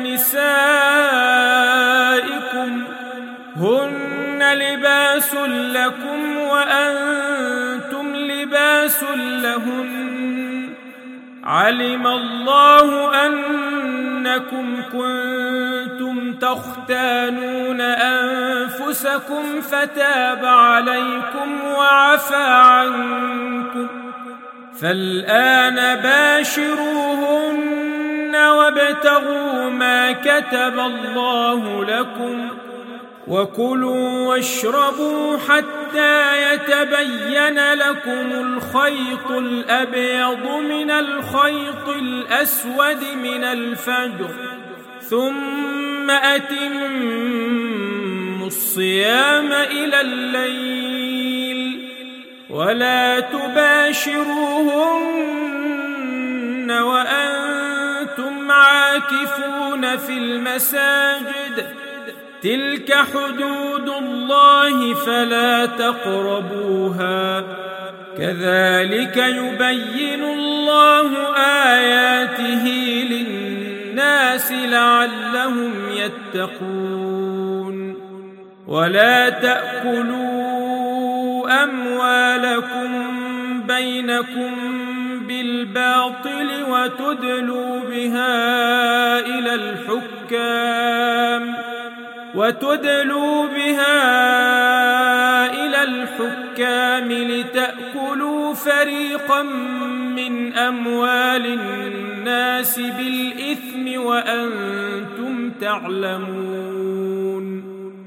نسائكم هن لباس لكم وأنتم لباس لهن علم الله أنكم كنتم تختانون أنفسكم فتاب عليكم وعفى عنكم فالآن باشروهن وابتغوا ما كتب الله لكم وكلوا واشربوا حتى يتبين لكم الخيط الأبيض من الخيط الأسود من الفجر ثم أتموا الصيام إلى الليل ولا تباشروهن وأنتم عاكفون في المساجد تلك حدود الله فلا تقربوها كذلك يبين الله آياته للناس لعلهم يتقون. ولا تأكلوا أموالكم بينكم بالباطل وتدلوا بها إلى الحكام وتدلوا بها إلى الحكام لتأكلوا فريقا من أموال الناس بالإثم وأنتم تعلمون.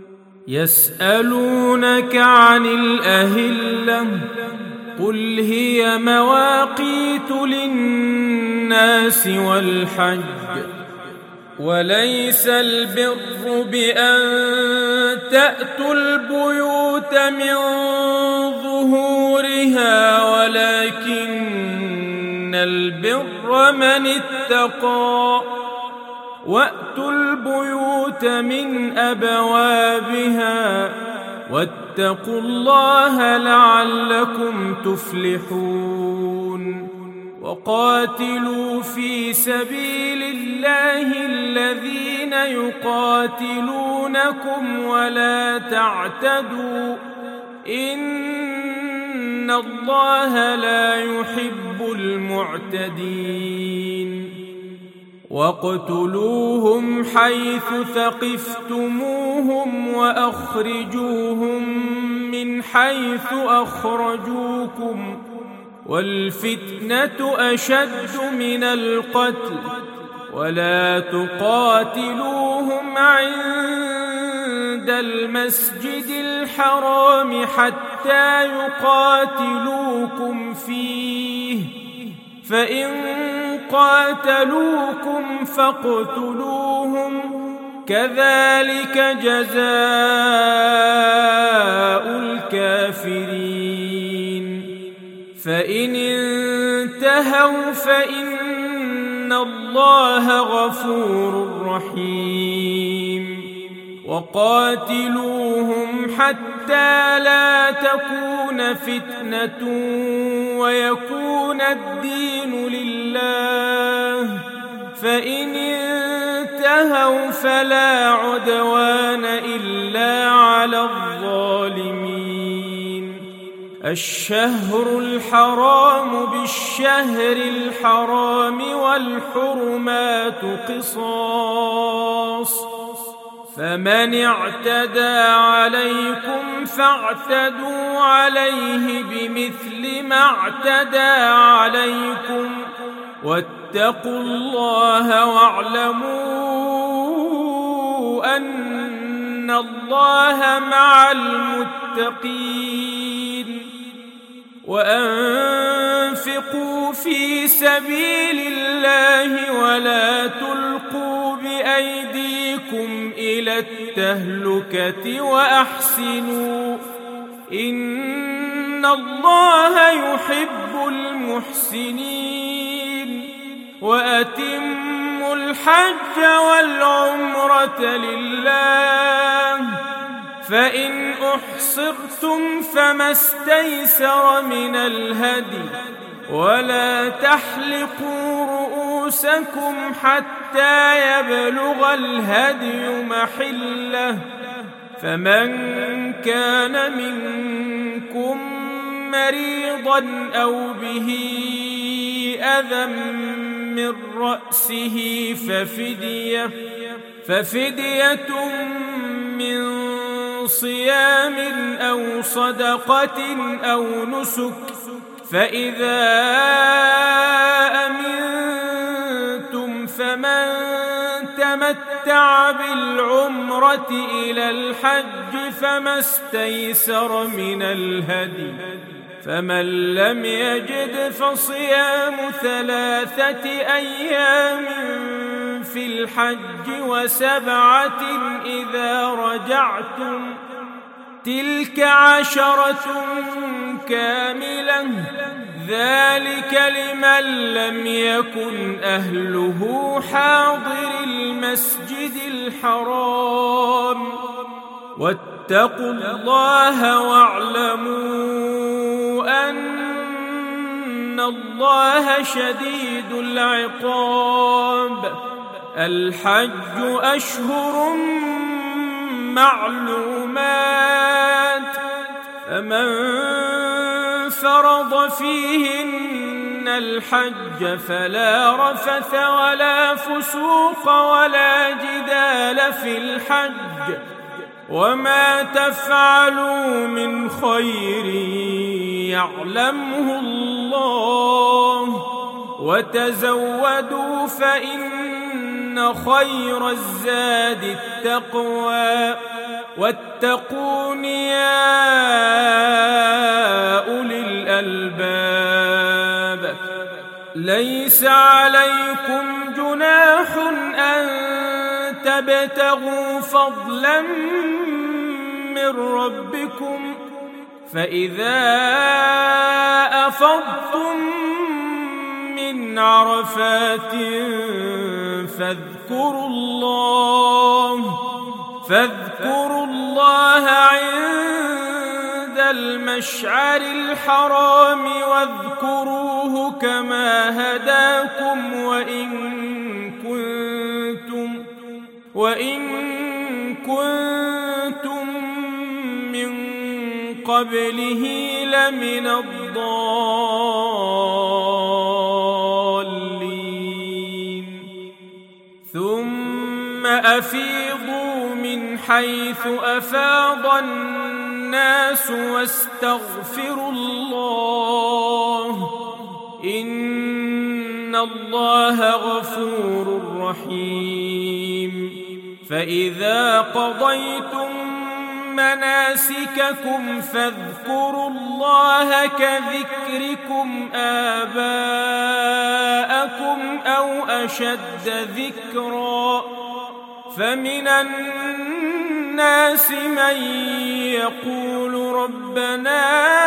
يسألونك عن الأهلة قل هي مواقيت للناس والحج وليس البر بأن تأتوا البيوت من ظهورها ولكن البر من اتقى وأتوا البيوت من أبوابها واتقوا الله لعلكم تفلحون وقاتلوا في سبيل الله الذين يقاتلونكم ولا تعتدوا إن الله لا يحب المعتدين واقتلوهم حيث ثقفتموهم وأخرجوهم من حيث أخرجوكم والفتنة أشد من القتل ولا تقاتلوهم عند المسجد الحرام حتى يقاتلوكم فيه فإن قاتلوكم فاقتلوهم كذلك جزاء الكافرين فإن انتهوا فإن الله غفور رحيم وقاتلوهم حتى لا تكون فتنة ويكون الدين لله فإن انتهوا فلا عدوان إلا على الظالمين الشهر الحرام بالشهر الحرام والحرمات قصاص فمن اعتدى عليكم فاعتدوا عليه بمثل ما اعتدى عليكم واتقوا الله واعلموا أن الله مع المتقين وأنفقوا في سبيل الله ولا تلقوا بأيديكم إلى التهلكة وأحسنوا إن الله يحب المحسنين وأتموا الحج والعمرة لله فإن أحصرتم فما استيسر من الهدي ولا تحلقوا رؤوسكم حتى يبلغ الهدي محله فمن كان منكم مريضا أو به أذى من رأسه ففدية ففدية من صيام أو صدقة أو نسك فإذا أمنتم فمن تمتع بالعمرة إلى الحج فما استيسر من الهدي فمن لم يجد فصيام ثلاثة أيام في الحج وسبعة إذا رجعتم تلك عشرة كاملة ذلك لمن لم يكن أهله حاضر المسجد الحرام واتقوا الله واعلموا أن الله شديد العقاب الحج أشهر معلومات فمن فرض فيهن الحج فلا رفث ولا فسوق ولا جدال في الحج وما تفعلوا من خير يعلمه الله وتزودوا فإن خير الزاد التقوى واتقون يا أولي الألباب ليس عليكم جناح أن تبتغوا فضلا من ربكم فإذا أفضتم من عرفات فاذكروا الله فاذكروا الله عند المشعر الحرام واذكروه كما هداكم وإن كنتم وإن كنتم من قبله لمن الضالين ثم أفيضوا من حيث أفاض الناس واستغفروا الله إن الله غفور رحيم فإذا قضيتم مناسككم فاذكروا الله كذكركم آباءكم أو أشد ذكرا فمن الناس من يقول ربنا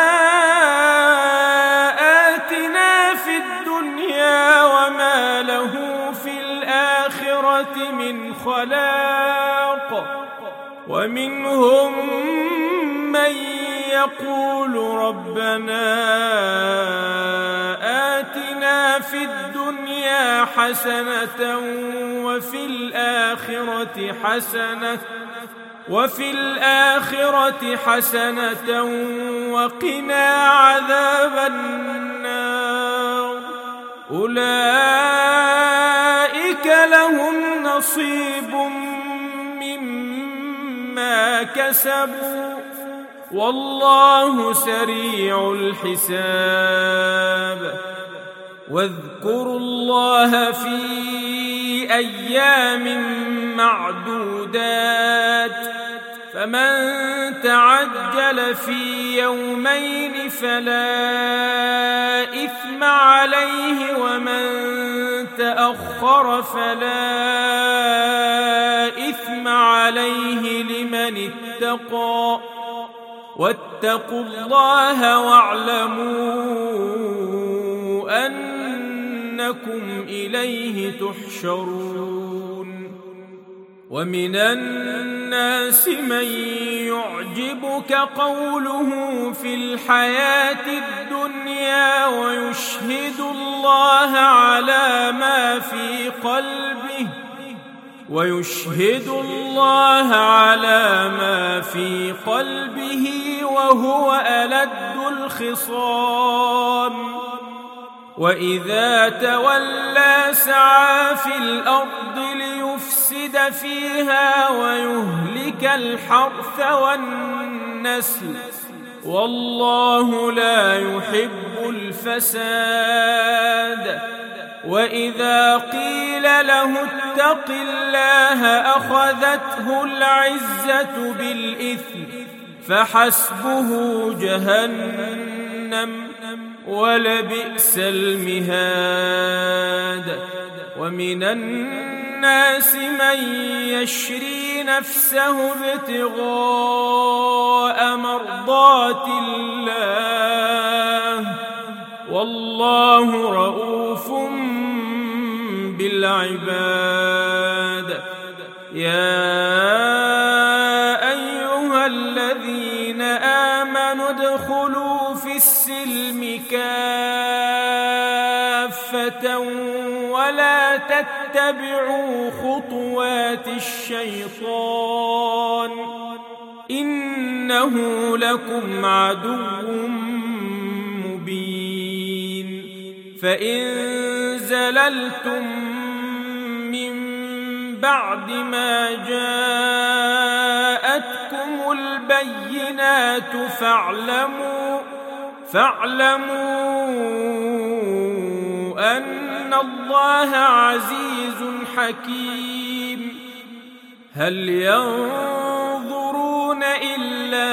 آتنا في الدنيا وما له في الآخرة من خلاق ومنهم من يقول ربنا آتنا في الدنيا حسنة وفي الآخرة حسنة وفي الآخرة حسنة وقنا عذاب النار أولئك لهم نصيب مما كسبوا والله سريع الحساب واذكروا الله في أيام معدودات فمن تعجل في يومين فلا إثم عليه ومن تأخر فلا إثم عليه لمن اتقى واتقوا الله واعلموا أنكم إليه تحشرون ومن الناس من يعجبك قوله في الحياة الدنيا ويشهد الله على ما في قلبه ويشهد الله على ما في قلبه وهو ألد الخصام وإذا تولى سعى في الأرض ليفسد فيها ويهلك الحرث والنسل والله لا يحب الفساد وإذا قيل له اتق الله أخذته العزة بالإثم فحسبه جهنم ولبئس المهاد ومن الناس من يشري نفسه ابتغاء مرضات الله والله رؤوف بالعباد يا أيها الذين آمنوا ادخلوا في السلم كافة ولا تتبعوا خطوات الشيطان إنه لكم عدو مبين فإن زللتم من بعد ما جاءتكم البينات فاعلموا فاعلموا أن الله عزيز حكيم هل ينظرون إلا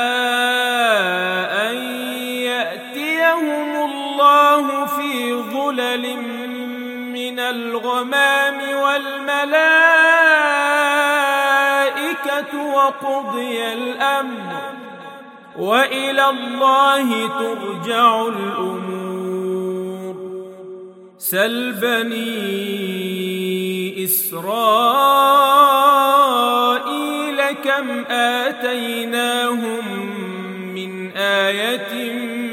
أن يأتيهم الله في ظلل من الغمام والملائكة وقضي الأمر وإلى الله ترجع الأمور. سل بني إسرائيل كم آتيناهم من آية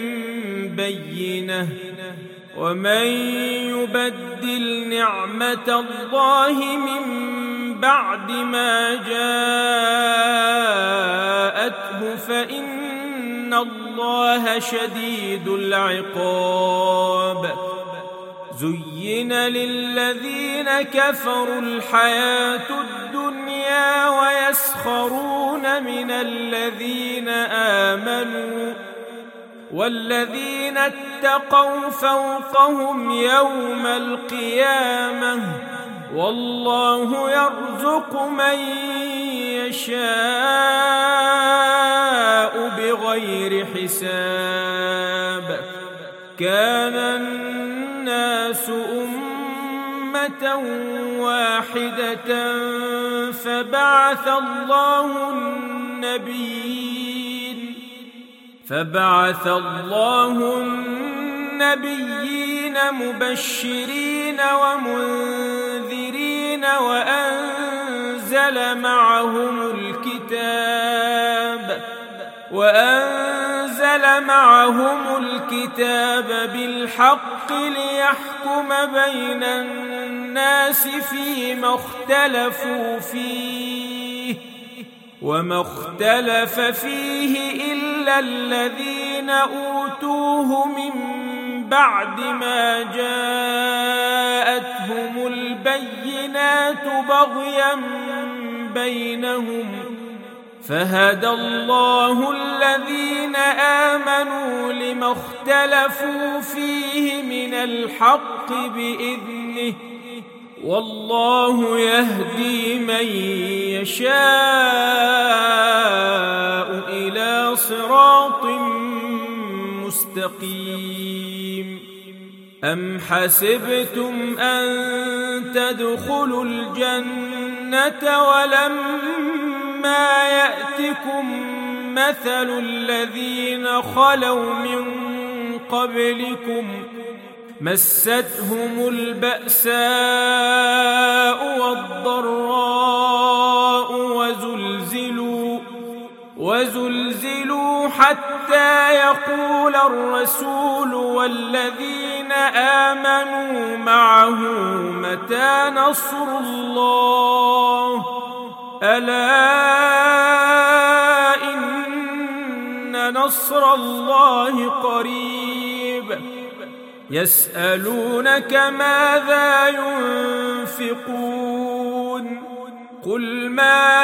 بينة ومن يبدل نعمة الله من بعد ما جاءته فإن الله شديد العقاب. زين للذين كفروا الحياة الدنيا ويسخرون من الذين آمنوا والذين اتقوا فوقهم يوم القيامة والله يرزق من يشاء بغير حساب. كان الناس أمة واحدة فبعث الله النبيين فبعث الله النبيين مبشرين ومنذرين وأنزل معهم الكتاب وأنزل معهم الكتاب بالحق ليحكم بين الناس فيما اختلفوا فيه وما اختلف فيه إلا الذين أوتوه من بعد ما جاءتهم البينات بغيا بينهم فهدى الله الذين آمنوا لما اختلفوا فيه من الحق بإذنه والله يهدي من يشاء إلى صراط مستقيم. أم حسبتم أن تدخلوا الجنة ولما يأتكم مثل الذين خلوا من قبلكم مستهم البأساء والضراء وزلزلوا وزلزلوا حتى يقول الرسول والذين آمنوا معه متى نصر الله ألا إن نصر الله قريب. يسألونك ماذا ينفقون قل ما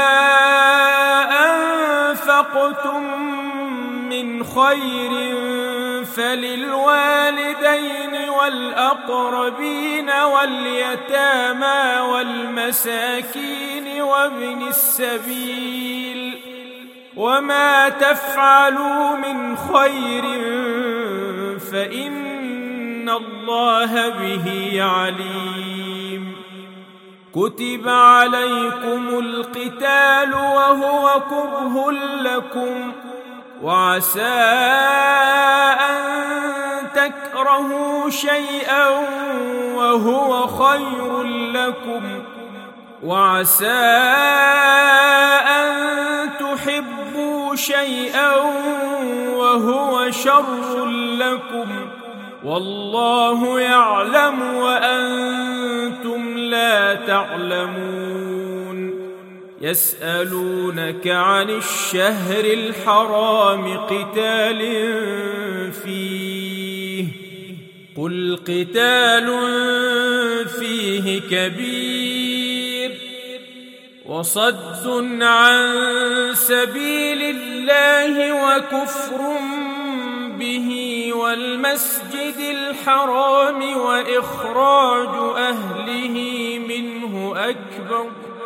أنفقتم من خير فللوالدين والأقربين واليتامى والمساكين وابن السبيل وما تفعلوا من خير فإن إن الله به عليم. كتب عليكم القتال وهو كره لكم وعسى أن تكرهوا شيئا وهو خير لكم وعسى أن تحبوا شيئا وهو شر لكم والله يعلم وأنتم لا تعلمون. يسألونك عن الشهر الحرام قتال فيه قل قتال فيه كبير وصد عن سبيل الله وكفر به والمسجد الحرام وإخراج أهله منه أكبر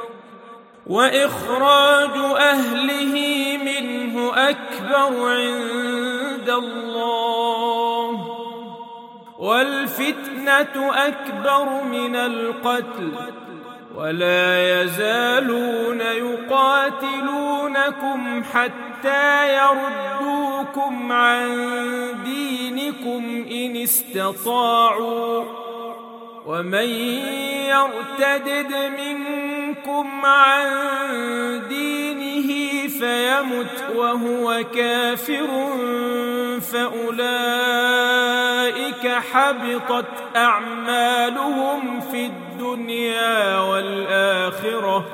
وإخراج أهله منه أكبر عند الله والفتنة أكبر من القتل ولا يزالون يقاتلونكم حتى يردوكم عن دينكم إن استطاعوا ومن يرتدد منكم عن دينه فيمت وهو كافر فأولئك حبطت أعمالهم في الدنيا والآخرة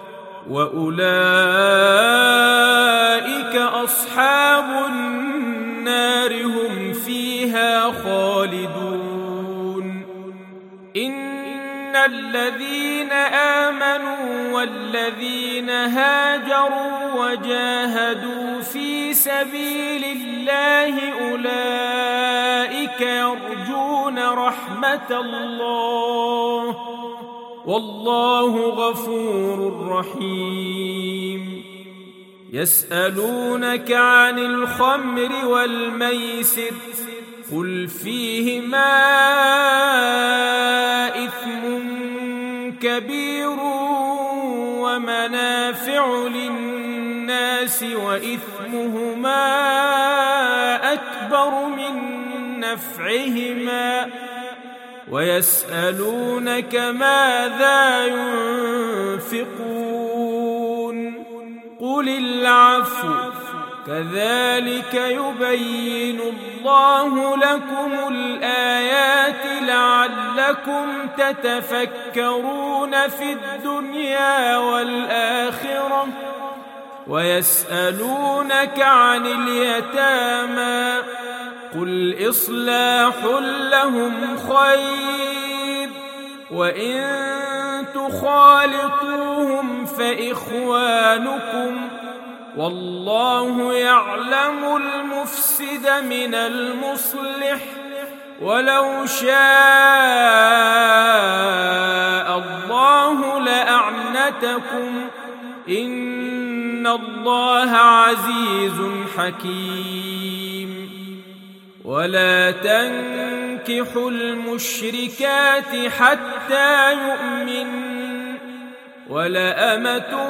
وأولئك أصحاب النار هم فيها خالدون. إن الذين آمنوا والذين هاجروا وجاهدوا في سبيل الله أولئك يرجون رحمة الله والله غفور رحيم. يسألونك عن الخمر والميسر قل فيهما إثم كبير ومنافع للناس وإثمهما أكبر من نفعهما ويسألونك ماذا ينفقون قل العفو كذلك يبين الله لكم الآيات لعلكم تتفكرون في الدنيا والآخرة. ويسألونك عن اليتامى قل إصلاح لهم خير وإن تخالطوهم فإخوانكم والله يعلم المفسد من المصلح ولو شاء الله لأعنتكم إن الله عزيز حكيم. ولا تنكحوا المشركات حتى يؤمن ولأمة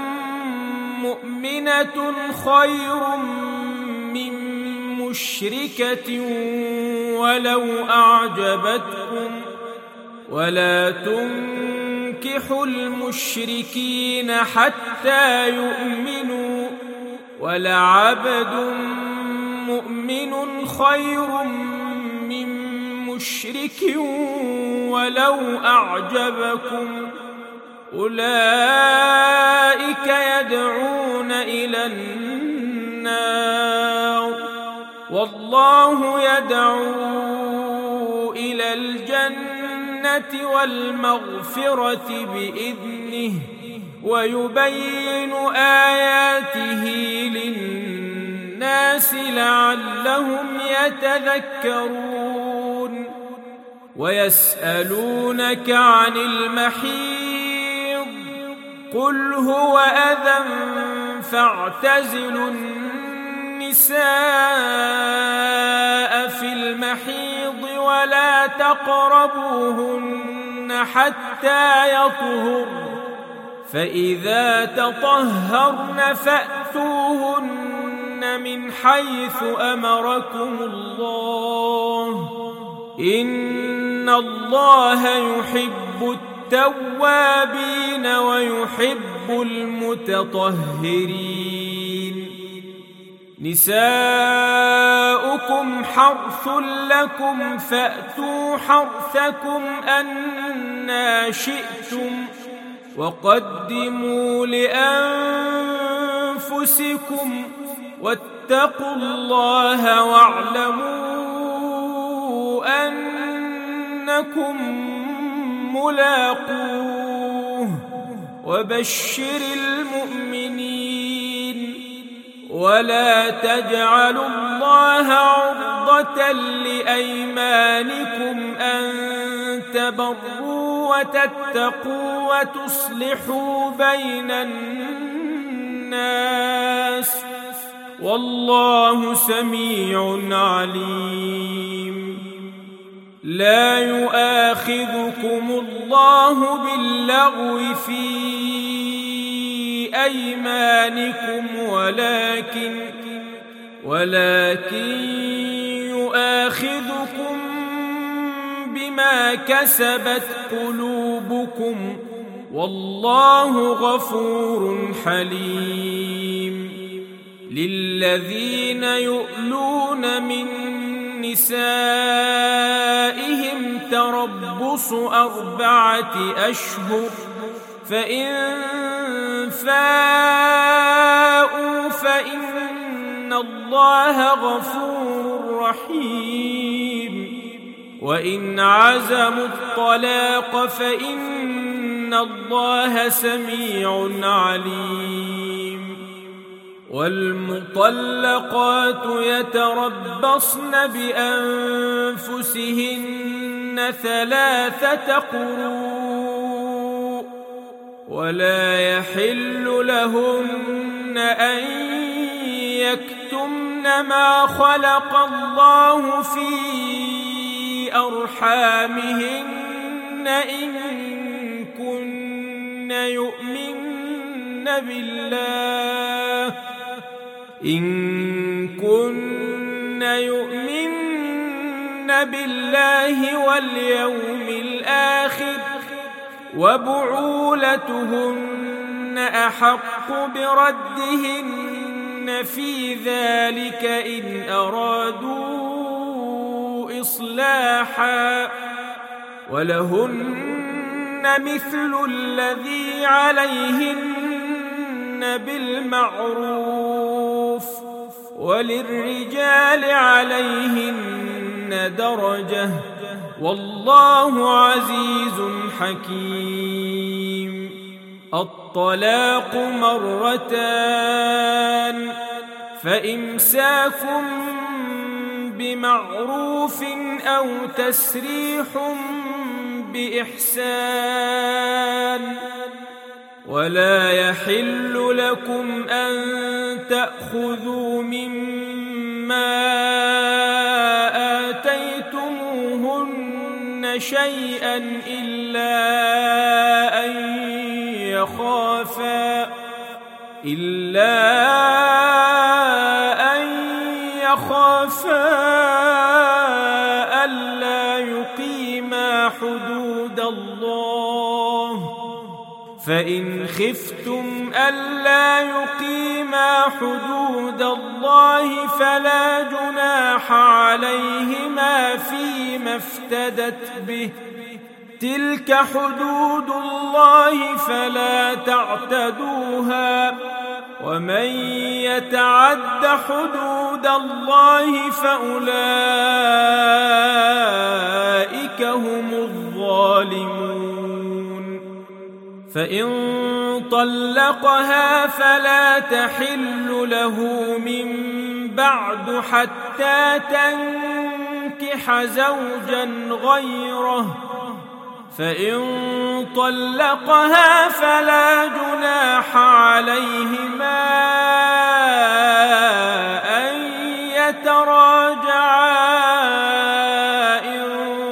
مؤمنة خير من مشركة ولو أعجبتكم ولا تنكحوا المشركين حتى يؤمنوا ولعبد مؤمن خير من مشرك ولو أعجبكم أولئك يدعون إلى النار والله يدعو إلى الجنة والمغفرة بإذنه ويبين آياته للناس لعلهم يتذكرون. ويسألونك عن المحيض قل هو أذى فاعتزلوا النساء في المحيض ولا تقربوهن حتى يطهرن فإذا تطهرن فأتوهن من حيث أمركم الله إن الله يحب التوابين ويحب المتطهرين. نساؤكم حرث لكم فأتوا حرثكم أنى شئتم وقدموا لأنفسكم واتقوا الله واعلموا أنكم ملاقوه وبشر المؤمنين. ولا تجعلوا الله عرضة لأيمانكم أن تبروا وتتقوا وتصلحوا بين الناس والله سميع عليم. لا يؤاخذكم الله الله باللغو في أيمانكم ولكن ولكن يؤاخذكم بما كسبت قلوبكم والله غفور حليم. للذين يؤلون من نسائهم تربص أربعة أشهر فإن فاءوا فإن الله غفور رحيم. وإن عزموا الطلاق فإن الله سميع عليم. والمطلقات يتربصن بأنفسهن ثلاثة قروء ولا يحل لهن أن يكتمن ما خلق الله في أرحامهن إن كن يؤمن بالله إن كن يؤمن بالله واليوم الآخر وبعولتهن أحق بردهن في ذلك إن أرادوا إصلاحا ولهن مثل الذي عليهن بالمعروف وللرجال عليهن درجة والله عزيز حكيم. الطلاق مرتان فإمساك بمعروف أو تسريح بإحسان. ولا يحل لكم أن تأخذوا مما آتيتموهن شيئا إلا أن يخافا إلا أن يخافا ألا يقيما حدود الله فإن خفتم ألا يقيما حدود الله فلا جناح عليهما فيما افتدت به تلك حدود الله فلا تعتدوها ومن يتعد حدود الله فأولئك هم الظالمون. فإن طلقها فلا تحل له من بعد حتى تنكح زوجا غيره فإن طلقها فلا جناح عليهما أن يتراجعا إن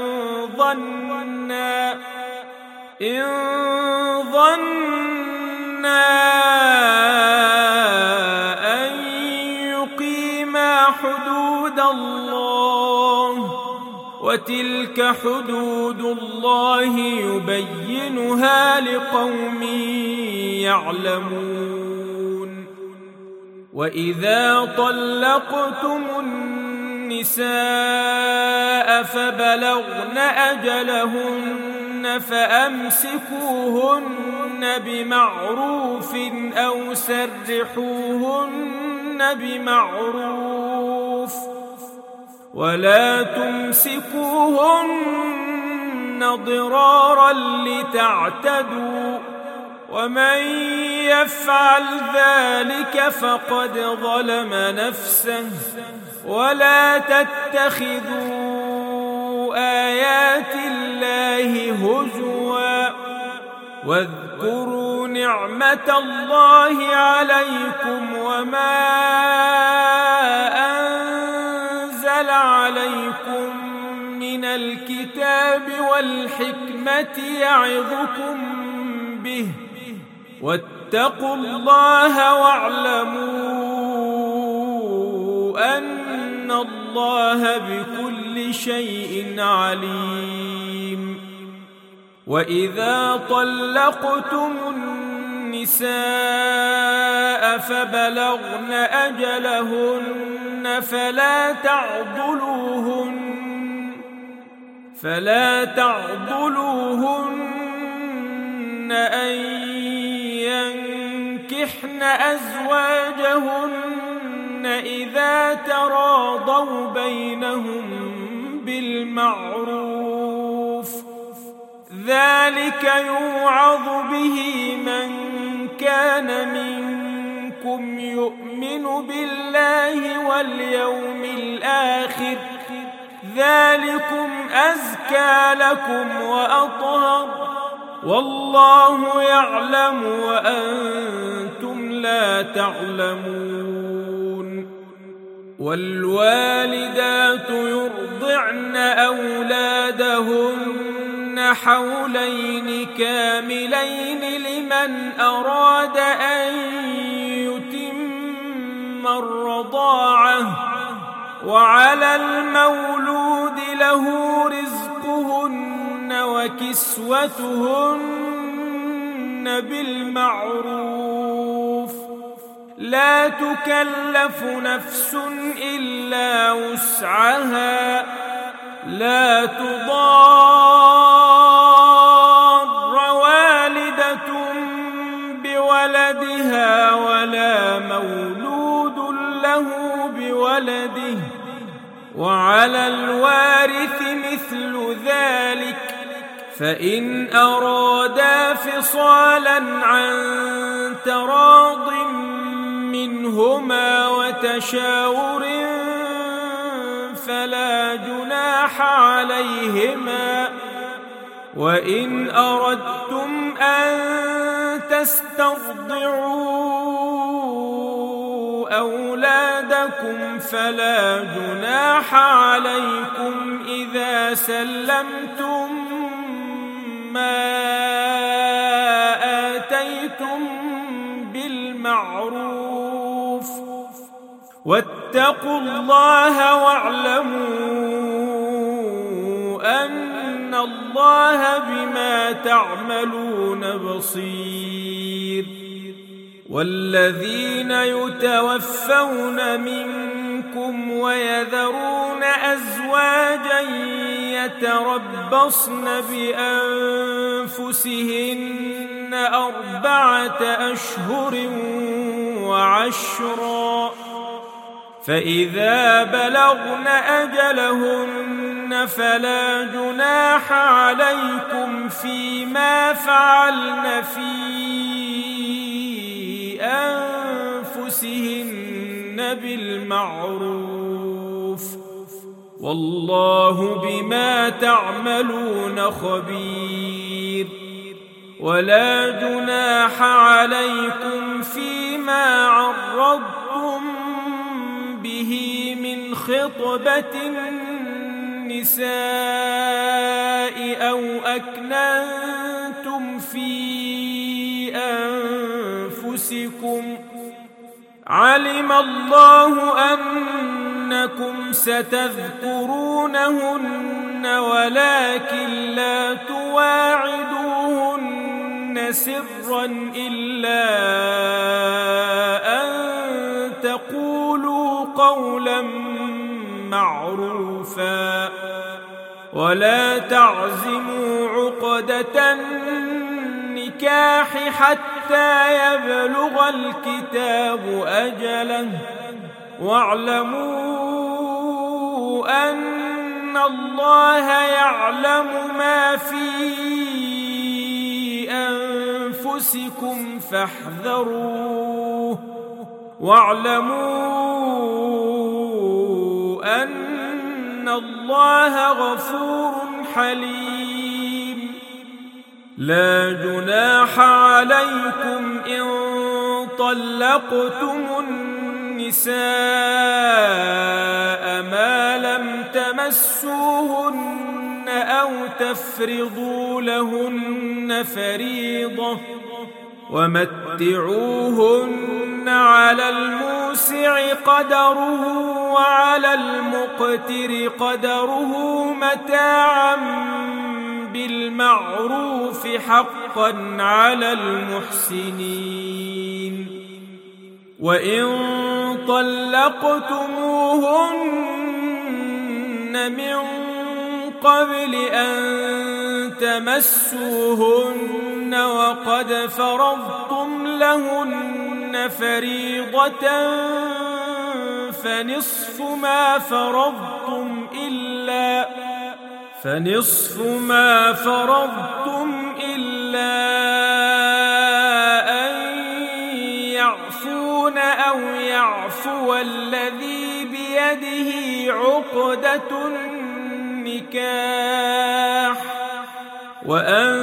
ظنا إن ظنا أن يقيما حدود الله وتلك حدود الله يبينها لقوم يعلمون. وإذا طلقتم النساء فبلغن أجلهن فأمسكوهن بمعروف أو سرحوهن بمعروف ولا تمسكوهن ضرارا لتعتدوا ومن يفعل ذلك فقد ظلم نفسه ولا تتخذوا آيات الله هزوا واذكروا نعمة الله عليكم وما أنزل عليكم من الكتاب والحكمة الحكمة يعظكم به واتقوا الله واعلموا أن الله بكل شيء عليم. وإذا طلقتم النساء فبلغن أجلهن فلا تعضلوهن فلا تعضلوهن أن ينكحن أزواجهن إذا تراضوا بينهم بالمعروف، ذلك يوعظ به من كان منكم يؤمن بالله واليوم الآخر، ذلكم أزكى لكم وأطهر، والله يعلم وأنتم لا تعلمون. والوالدات يرضعن أولادهن حولين كاملين لمن أراد أن يتم الرضاعة، وعلى المولود له رزقهن وكسوتهن بالمعروف، لا تكلف نفس إلا وسعها، لا تضار والدة بولدها ولا مولود له بولده، وعلى الوارث مثل ذلك، فإن أرادا فصالا عن تراض منهما وتشاور فلا جناح عليهما. وإن أردتم أن تسترضعوا أولادكم فلا جناح عليكم إذا سلمتم ما آتيتم بالمعروف، واتقوا الله واعلموا أن الله بما تعملون بصير. والذين يتوفون منكم ويذرون أزواجا يتربصن بأنفسهن أربعة أشهر وعشرا، فإذا بلغن أجلهن فلا جناح عليكم فيما فعلن في أنفسهن بالمعروف، والله بما تعملون خبير. ولا جناح عليكم فيما عرضتم به من خطبة النساء أو أكننتم في أنفسكم، علم الله أنكم ستذكرونهن ولكن لا تواعدوهن سرا إلا أن تقولوا قولا معروفا، ولا تعزموا عقدة النكاح حتى يبلغ الكتاب أجله، واعلموا أن الله يعلم ما في أنفسكم فاحذروه، واعلموا أن الله غفور حليم. لا جناح عليكم إن طلقتم النساء ما لم تمسوهن أو تفرضوا لهن فريضة ومتعوهن على الموسع قدره وعلى المقتر قدره متاعا بالمعروف حقا على المحسنين. وإن طلقتموهن من قبل أن تمسوهن وقد فرضتم لهن فريضة فنصف ما فرضتم إلا فنصف ما فرضتم إلا أن يعفون أو يعفو الذي بيده عقدة النكاح وأن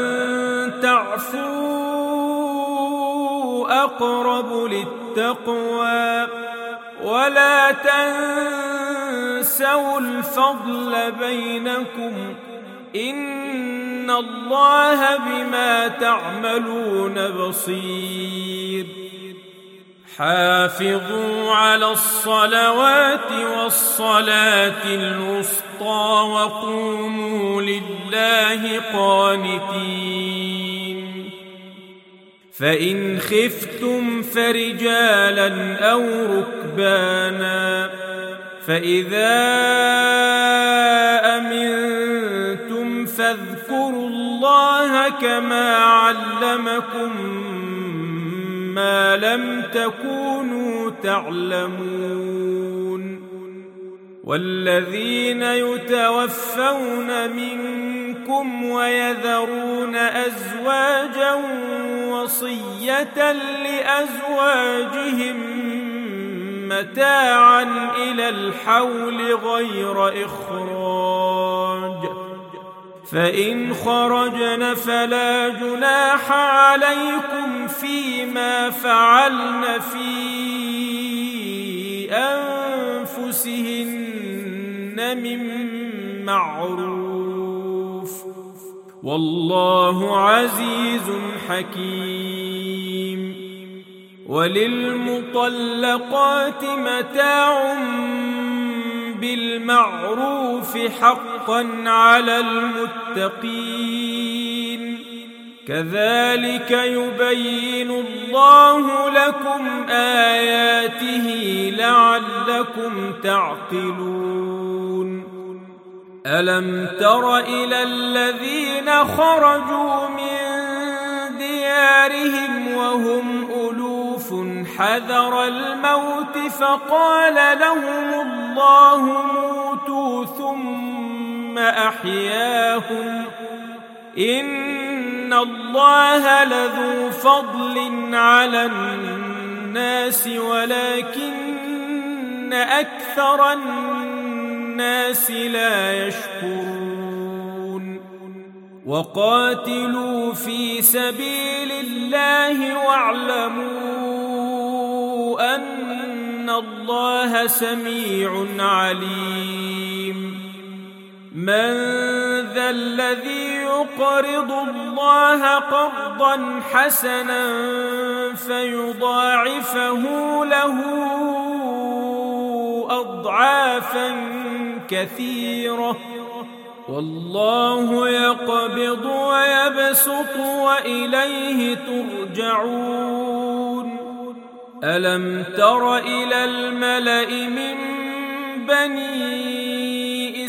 تعفوا أقرب للتقوى ولا تنسوا الفضل بينكم إن الله بما تعملون بصير. حافظوا على الصلوات والصلاة الوسطى وقوموا لله قانتين. فإن خفتم فرجالا أو ركبانا فإذا أمنتم فاذكروا الله كما علمكم ما لم تكونوا تعلمون. والذين يتوفون منكم ويذرون أزواجا وصية لأزواجهم متاعا إلى الحول غير إخراج فإن خرجن فلا جناح عليكم فيما فعلن في أنفسهن من معروف والله عزيز حكيم. وللمطلقات متاع بالمعروف حقا على المتقين كذلك يبين الله لكم آياته لعلكم تعقلون. ألم تر إلى الذين خرجوا من ديارهم وهم ألوف حذر الموت فقال لهم الله موتوا ثم أحياهم إن الله لذو فضل على الناس ولكن أكثر الناس لا يشكرون. وقاتلوا في سبيل الله واعلموا أن الله سميع عليم. من ذا الذي يقرض الله قرضا حسنا فيضاعفه له أضعافا كثيرة والله يقبض ويبسط وإليه ترجعون. ألم تر إلى الملأ من بني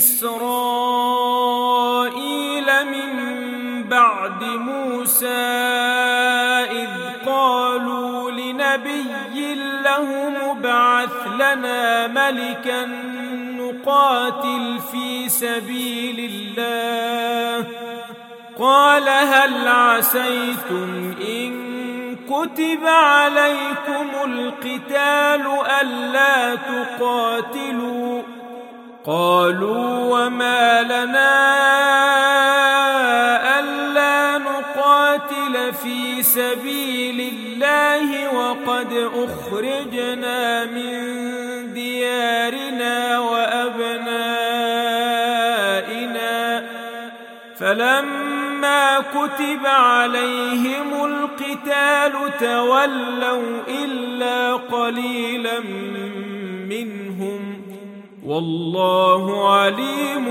إسرائيل من بعد موسى إذ قالوا لنبي له ابعث لنا ملكا نقاتل في سبيل الله قال هل عسيتم إن كتب عليكم القتال ألا تقاتلوا قالوا وما لنا ألا نقاتل في سبيل الله وقد أخرجنا من ديارنا وأبنائنا فلما كتب عليهم القتال تولوا إلا قليلا منهم والله عليم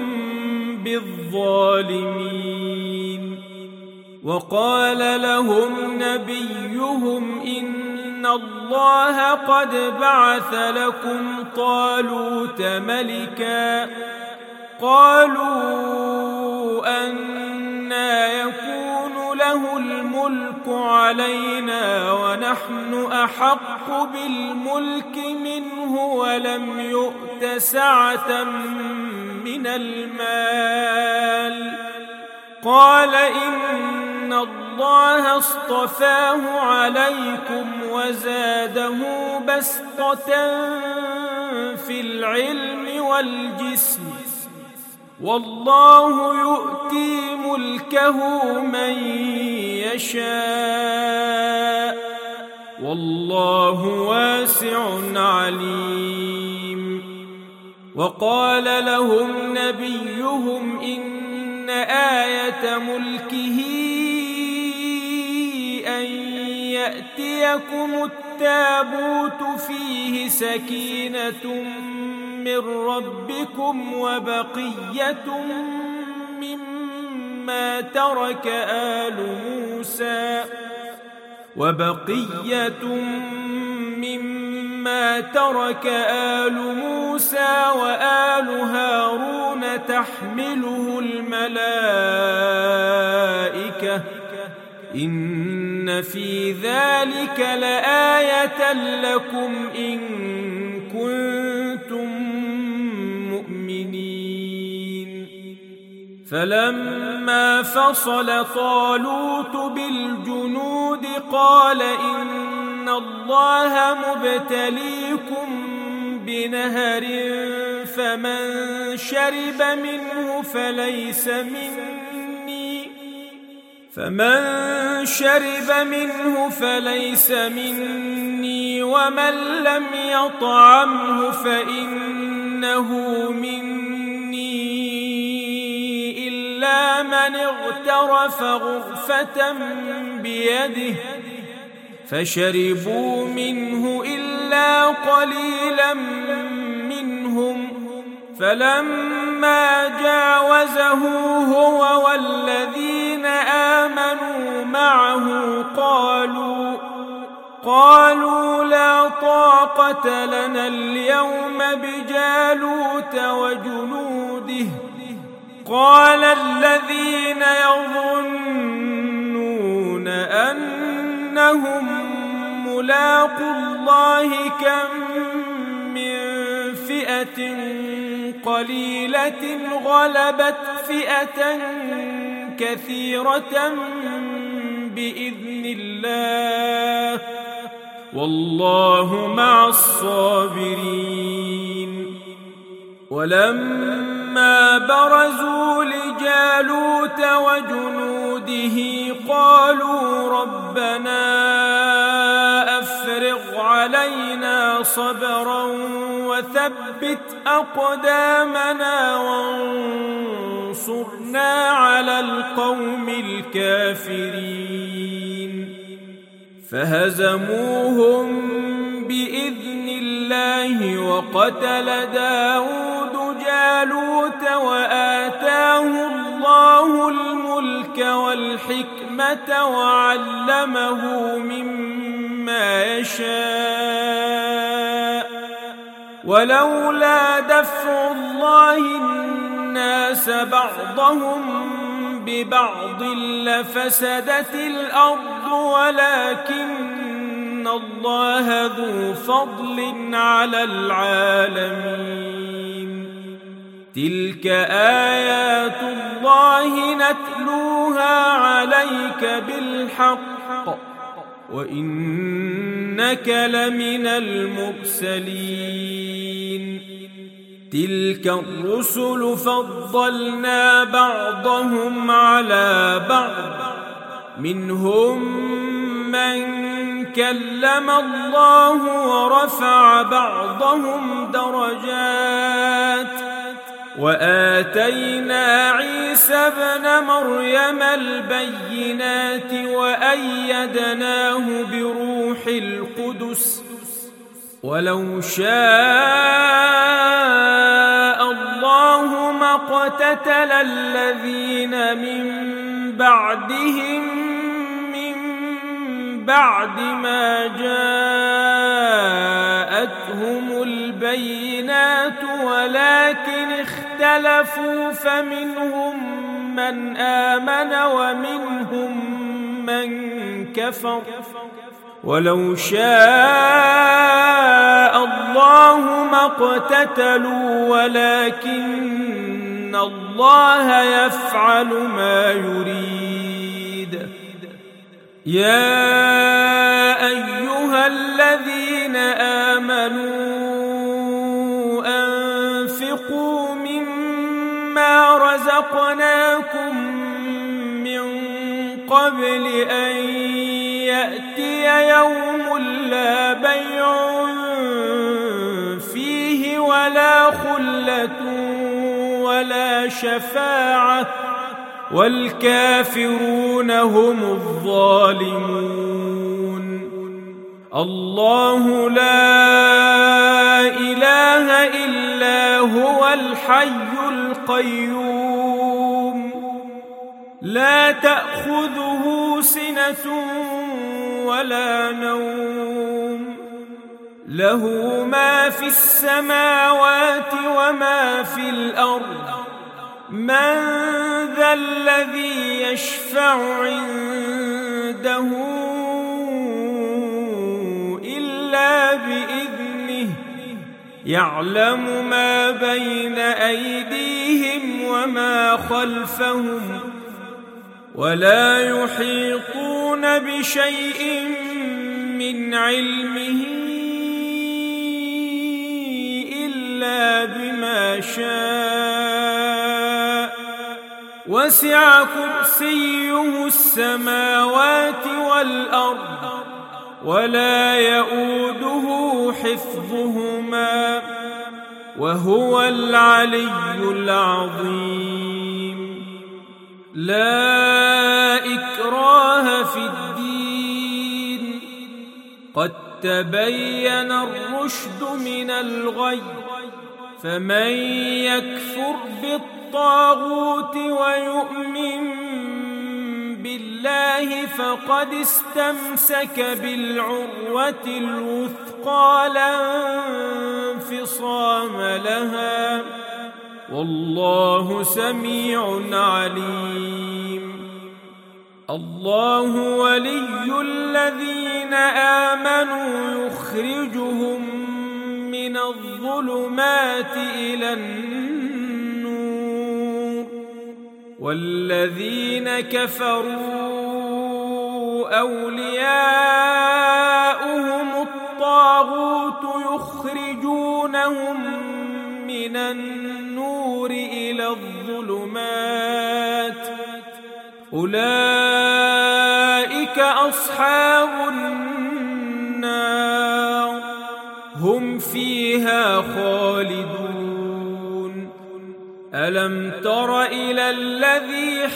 بالظالمين. وقال لهم نبيهم إن الله قد بعث لكم طالوت ملكا قالوا أنى يكون له الملك علينا ونحن أحق بالملك منه ولم يؤت سعة من المال قال إن الله اصطفاه عليكم وزاده بسطة في العلم والجسم والله يؤتي ملكه من يشاء والله واسع عليم. وقال لهم نبيهم إن آية ملكه أن يأتيكم التابوت فيه سكينة من ربكم وبقية مما ترك آل موسى وبقية مما ترك آل موسى وآل هارون تحمله الملائكة إن في ذلك لآية لكم إن كنتم مؤمنين. فلما فصل طالوت بالجنود قال إن الله مبتليكم بنهر فمن شرب منه فليس مني فمن شرب منه فليس مني ومن لم يطعمه فإنه مني إلا من اغترف غرفة بيده فشربوا منه إلا قليلا منهم فلما جاوزه هو والذين آمنوا معه قالوا قالوا لا طاقة لنا اليوم بجالوت وجنوده قال الذين يظنون أنهم ملاقو الله كم من فئة قليلة غلبت فئة كثيرة بإذن الله والله مع الصابرين. ولما برزوا لجالوت وجنوده قالوا ربنا أفرغ علينا صبرا وثبت أقدامنا وانصرنا على القوم الكافرين. فهزموهم بإذن الله وقتل داود جالوت وآتاه الله الملك والحكمة وعلمه مما يشاء ولولا دفع الله الناس بعضهم ببعض لفسدت الأرض ولكن الله ذو فضل على العالمين. تلك آيات الله نتلوها عليك بالحق وإنك لمن المرسلين. تلك الرسل فضلنا بعضهم على بعض منهم من كلم الله ورفع بعضهم درجات وآتينا عيسى ابن مريم البينات وأيدناه بروح القدس ولو شاء الله ما اقتتل الذين من بعدهم من بعد ما جاءتهم البينات ولكن اختلفوا فمنهم من آمن ومنهم من كفر ولو شاء الله ما اقتتلوا ولكن الله يفعل ما يريد. يا أيها الذين آمنوا أنفقوا مما رزقناكم من قبل أن يأتي يوم لا بيع فيه ولا خلة ولا شفاعة والكافرون هم الظالمون. الله لا إله إلا هو الحي القيوم لا تأخذه سنة ولا نوم له ما في السماوات وما في الأرض من ذا الذي يشفع عنده إلا بإذنه يعلم ما بين أيديهم وما خلفهم ولا يحيطون بشيء من علمه إلا بما شاء وسع كرسيه السماوات والأرض ولا يؤوده حفظهما وهو العلي العظيم. لا إكراه في الدين قد تبين الرشد من الغي فمن يكفر بالطاغوت ويؤمن بالله فقد استمسك بالعروة الوثقى لا انفصام لها والله سميع عليم. الله ولي الذين آمنوا يخرجهم من الظلمات إلى النور والذين كفروا أولياؤهم الطاغوت يخرجونهم من النور إلى الظلمات أولئك أصحاب النار هم فيها خالدون. ألم تر إلى الذي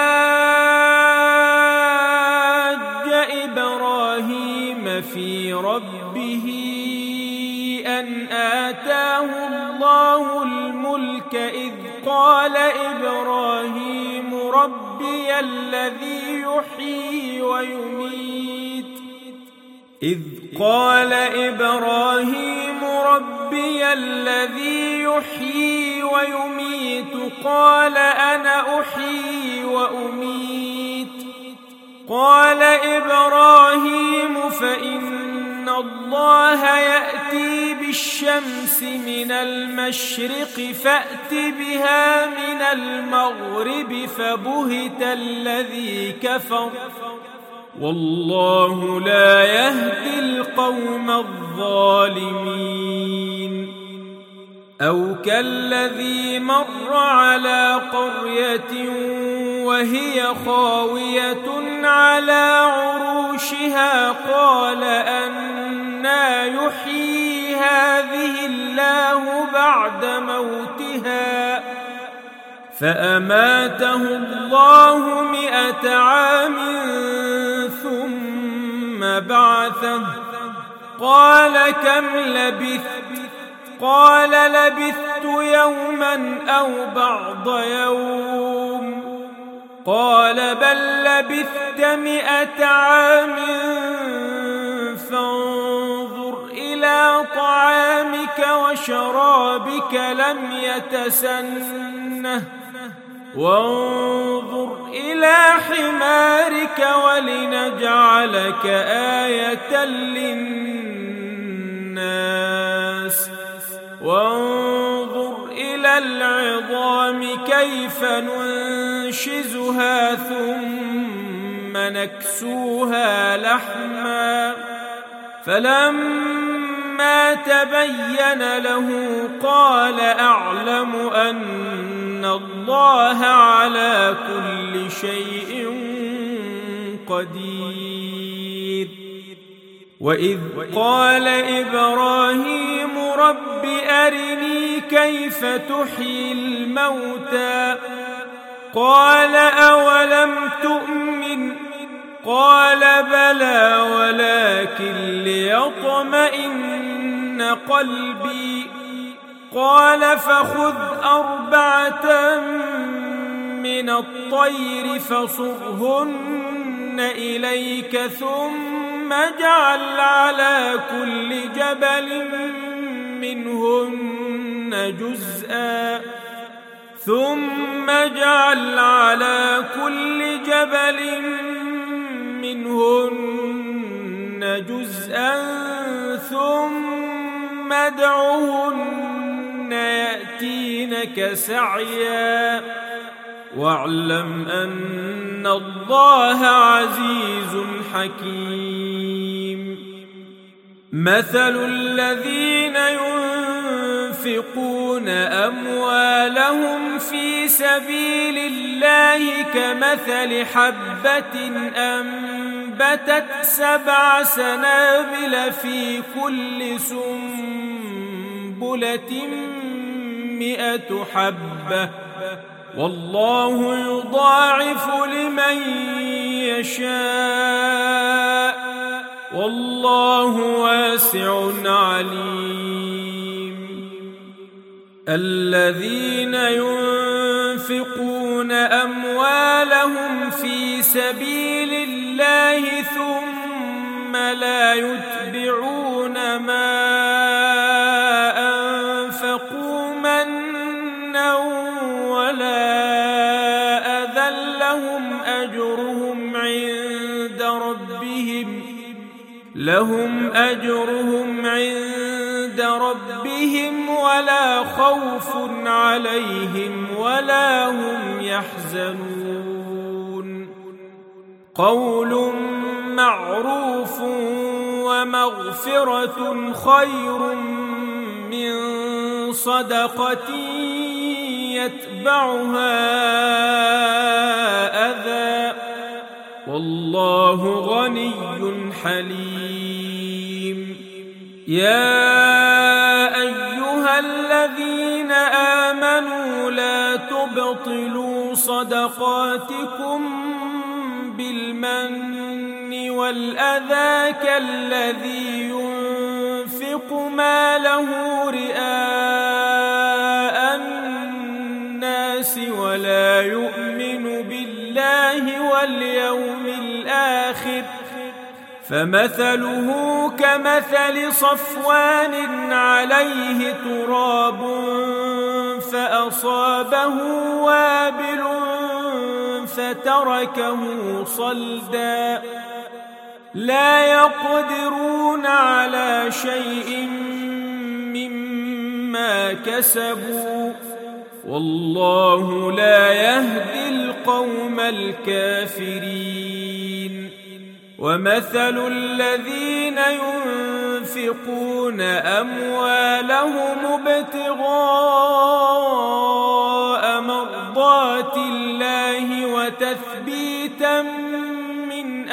حاج إبراهيم في ربه أن آتاه الله الملك إذ قال إبراهيم ربي الذي يحيي ويميت إذ قال إبراهيم ربي الذي يحيي ويميت قال أنا أحيي وأميت قال إبراهيم فإن الله يأتي بالشمس من المشرق فأت بها من المغرب فبهت الذي كفر والله لا يهدي القوم الظالمين. أو كالذي مر على قرية وهي خاوية على عروشها قال أنى يحيي هذه الله بعد موتها فأماته الله مئة عام ثم بعثه قال كم لبثت؟ قال لبثت يوما أو بعض يوم. قال بل لبثت مئة عام فانظر إلى طعامك وشرابك لم يتسنه وانظر إلى حمارك ولنجعلك آية للناس وانظر إلى العظام كيف ننشزها ثم نكسوها لحما فلما تبين له قال أعلم أن الله على كل شيء قدير. وإذ قال إبراهيم رب أرني كيف تحيي الموتى قال أولم تؤمن قال بلى ولكن ليطمئن قلبي قال فخذ أربعة من الطير فصرهن إليك ثم اجعل على كل جبل منهن جزءا ثم اجعل على كل جبل منهن جزءا ثم ادعهن يأتينك سعيا واعلم أن الله عزيز حكيم. مثل الذين ينفقون أموالهم في سبيل الله كمثل حبة أنبتت سبع سنابل في كل سنبلة مئة حبة والله يضاعف لمن يشاء والله واسع عليم. الذين ينفقون أموالهم في سبيل الله ثم لا يتبعون ما أنفقوا منا ولا أذى لهم أجرهم عند ربهم لهم أجرهم عند ربهم ولا خوف عليهم ولا هم يحزنون. قول معروف ومغفرة خير من صدقة يتبعها أذى والله غني حليم. يا أيها الذين آمنوا لا تبطلوا صدقاتكم بالمن والأذى كالذي ينفق ماله رئاء الناس ولا يؤمن بالله واليوم الآخر فمثله كمثل صفوان عليه تراب فأصابه وابل فتركه صلدا لا يقدرون على شيء مما كسبوا والله لا يهدي القوم الكافرين. ومثل الذين ينفقون أموالهم ابتغاء مرضات الله وتثبيتا من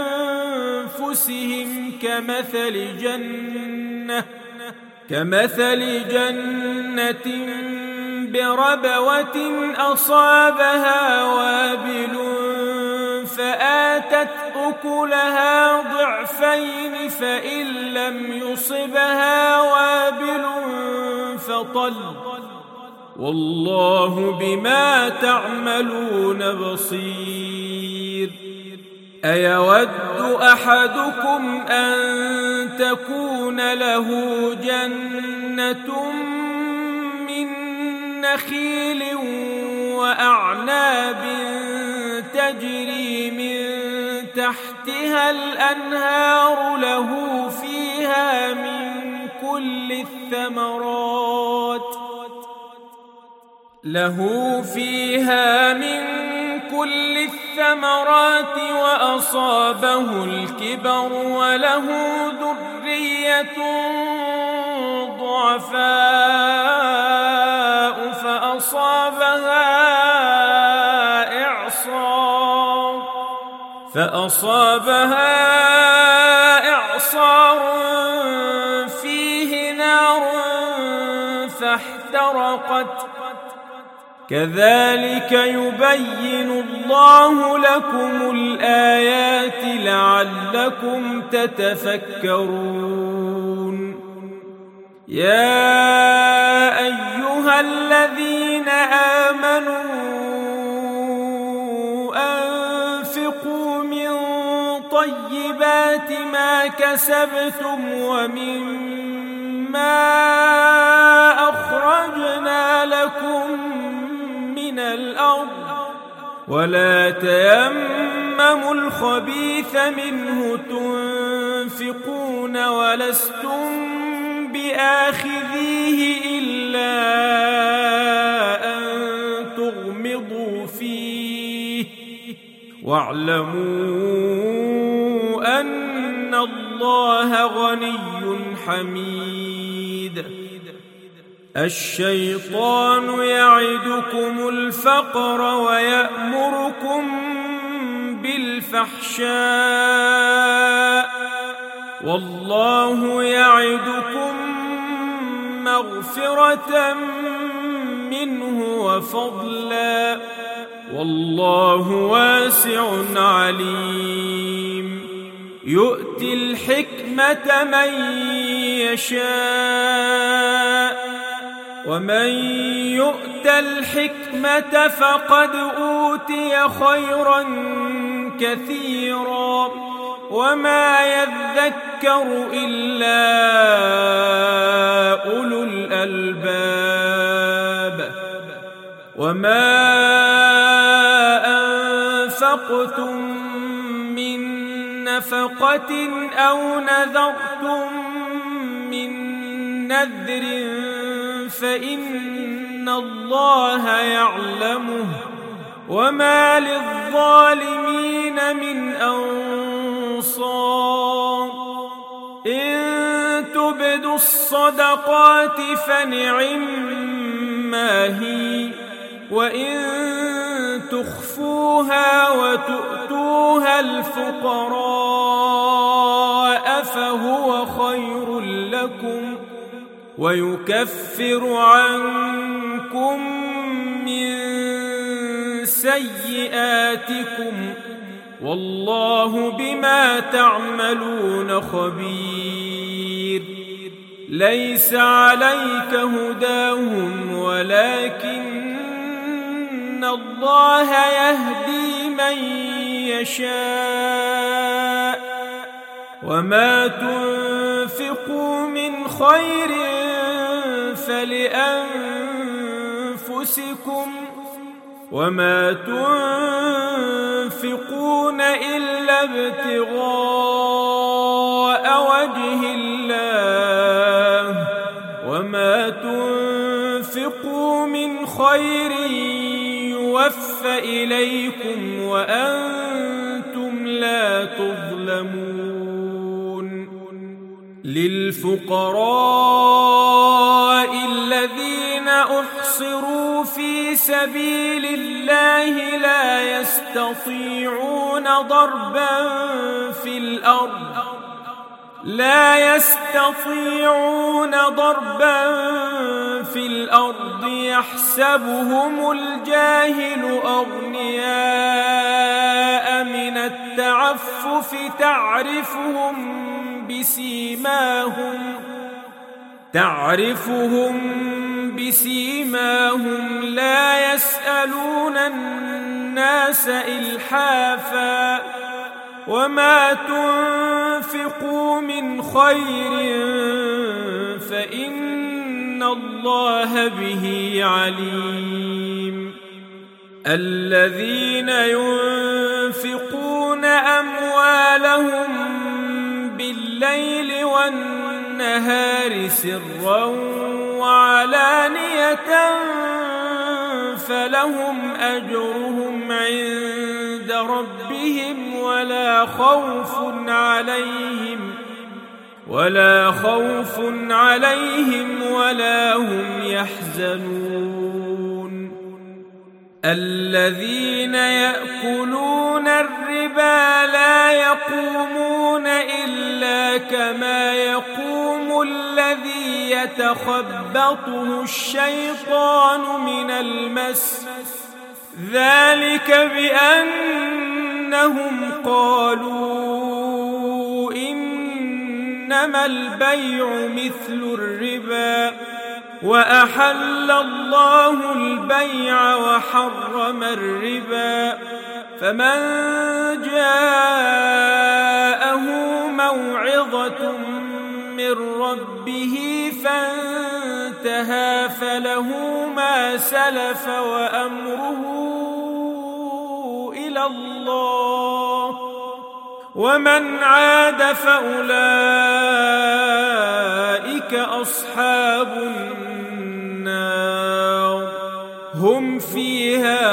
أنفسهم كمثل جنة كمثل جنة بربوة أصابها وابل فآتت أكلها ضعفين فإن لم يصبها وابل فطل والله بما تعملون بصير. أيود أحدكم أن تكون له جنة من نخيل وأعناب تجري من تحتها الأنهار له فيها من كل الثمرات له فيها من كل الثمرات وأصابه الكبر وله ذرية ضعفاء فأصابها إعصار فأصابها إعصار فيه نار فاحترقت كذلك يبين الله لكم الآيات لعلكم تتفكرون. يا أيها الذين آمنوا أنفقوا من طيبات ما كسبتم ومما أخرجنا لكم من الأرض ولا تيمموا الخبيث منه تنفقون ولستم بآخذيه إلا أن تغمضوا فيه واعلموا أن الله غني حميد. الشيطان يعدكم الفقر ويأمركم بالفحشاء والله يعدكم مغفرة منه وفضلا والله واسع عليم. يؤتي الحكمة من يشاء ومن يؤت الحكمة فقد أوتي خيرا كثيرا وما يذكر إلا أولو الألباب. وما أنفقتم من نفقة أو نذرتم من نذر فإن الله يعلمه وما للظالمين من أنصار. إن تبدوا الصدقات فنعما هي وإن تخفوها وتؤتوها الفقراء فهو خير لكم ويكفر عنكم من سيئاتكم والله بما تعملون خبير. ليس عليك هداهم ولكن الله يهدي من يشاء وما تنفقوا من خير فلأنفسكم وما تنفقون إلا ابتغاء وجه الله وما تنفقوا من خير يوفى إليكم وأنتم لا تظلمون. للفقراء الذين أحصروا في سبيل الله لا يستطيعون ضربا في الأرض لا يستطيعون ضربا في في الأرض يحسبهم الجاهل أغنياء من التعفف تعرفهم بسيماهم تعرفهم بسيماهم لا يسألون الناس إلحافا وما تنفقوا من خير فإن الله به عليم. الذين ينفقون أموالهم بالليل والنهار سرا وعلانية فلهم أجرهم عند ربهم ولا خوف عليهم ولا خوف عليهم ولا هم يحزنون. الذين يأكلون الربا لا يقومون إلا كما يقوم الذي يتخبطه الشيطان من المس ذلك بأنهم قالوا إنما البيع مثل الربا وأحل الله البيع وحرم الربا فمن جاءه موعظة من ربه فانتهى فله ما سلف وأمره إلى الله ومن عاد فأولئك أصحاب النار هم فيها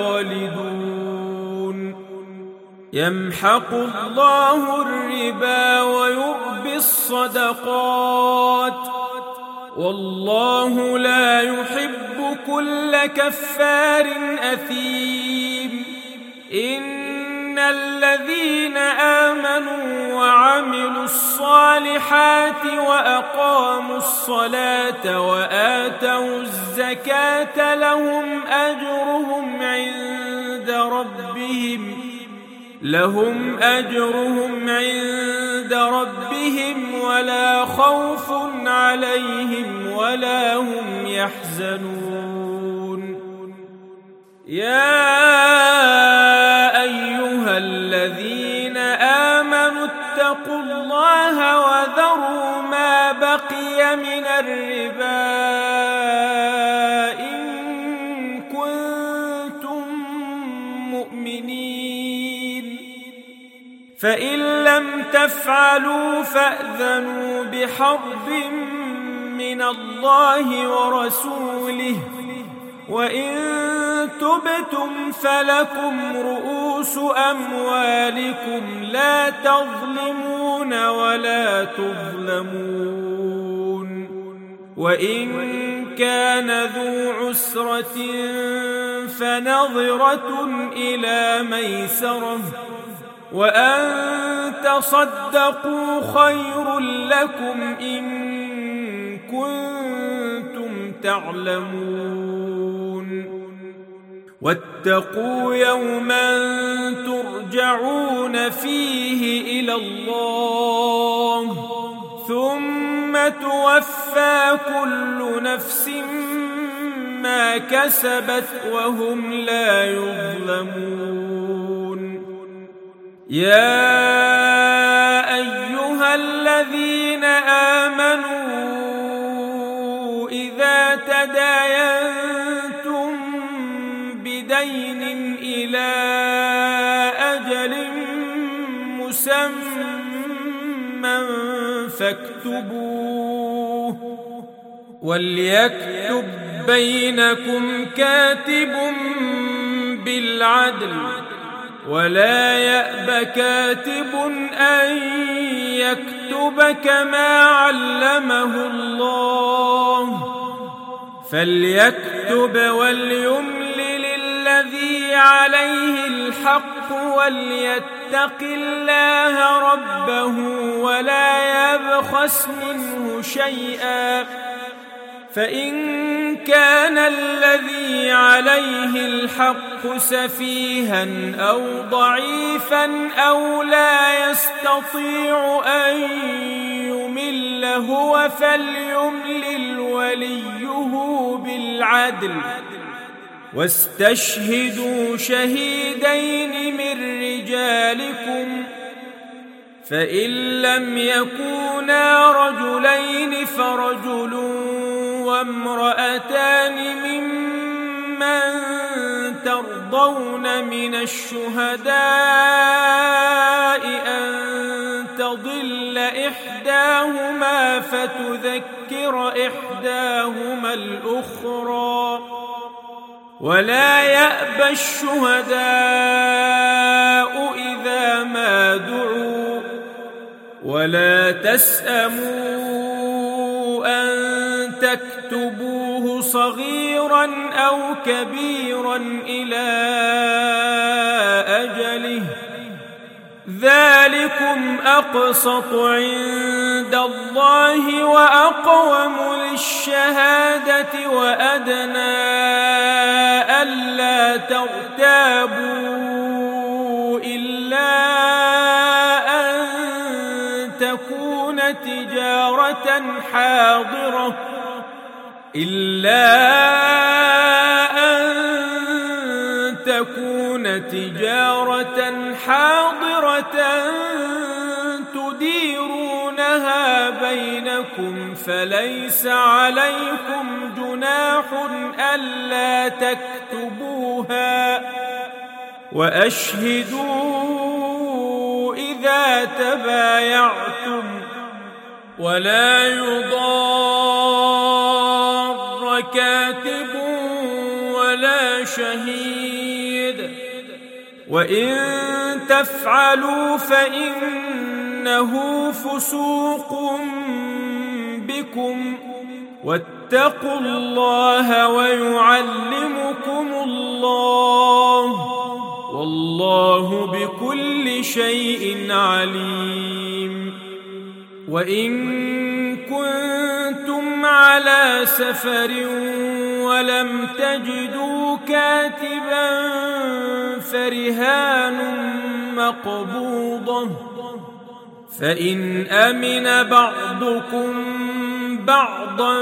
خالدون. يمحق الله الربا ويربي الصدقات والله لا يحب كل كفار أثيم. إن الذين آمنوا وعملوا الصالحات وأقاموا الصلاة وآتوا الزكاة لهم أجرهم عند ربهم لهم أجرهم عند ربهم ولا خوف عليهم ولا هم يحزنون. يا أيها الذين آمنوا اتقوا الله وذروا ما بقي من الربا إن كنتم مؤمنين فإن لم تفعلوا فأذنوا بحرب من الله ورسوله وإن تبتم فلكم رؤوس أموالكم لا تظلمون ولا تظلمون. وإن كان ذو عسرة فنظرة إلى ميسرة وأن تصدقوا خير لكم إن كنتم تعلمون. واتقوا يوما ترجعون فيه إلى الله ثم توفى كل نفس ما كسبت وهم لا يظلمون. يا أيها الذين آمنوا إذا تداينتم بدين إلى أجل مسمى فاكتبوه وليكتب بينكم كاتب بالعدل ولا يأب كاتب أن يكتب كما علمه الله فليكتب وليملل الذي عليه الحق وليتق الله ربه ولا يبخس منه شيئا فإن كان الذي عليه الحق سفيها أو ضعيفا أو لا يستطيع أن يمل هو فليملل وليه بالعدل واستشهدوا شهيدين من رجالكم فإن لم يكونا رجلين فرجل وامرأتان ممن ترضون من الشهداء أن تضل إحداهما فتذكر إحداهما الأخرى ولا يأبى الشهداء إذا ما دعوا ولا تسأموا أن تكتبوه صغيرا أو كبيرا إلى أجله ذلكم أقسط عند الله وأقوم للشهادة وأدنى ألا ترتابوا إلا أن تكون تجارة حاضرة إلا أن تكون تجارة حاضرة تديرونها بينكم فليس عليكم جناح ألا تكتبوها وأشهدوا إذا تبايعتم ولا يضار كاتب ولا شهيد وإن تفعلوا فإنه فسوق بكم واتقوا الله ويعلمكم الله والله بكل شيء عليم وإن كنتم على سفر ولم تجدوا كاتبا فرهان مقبوضة فإن أمن بعضكم بعضا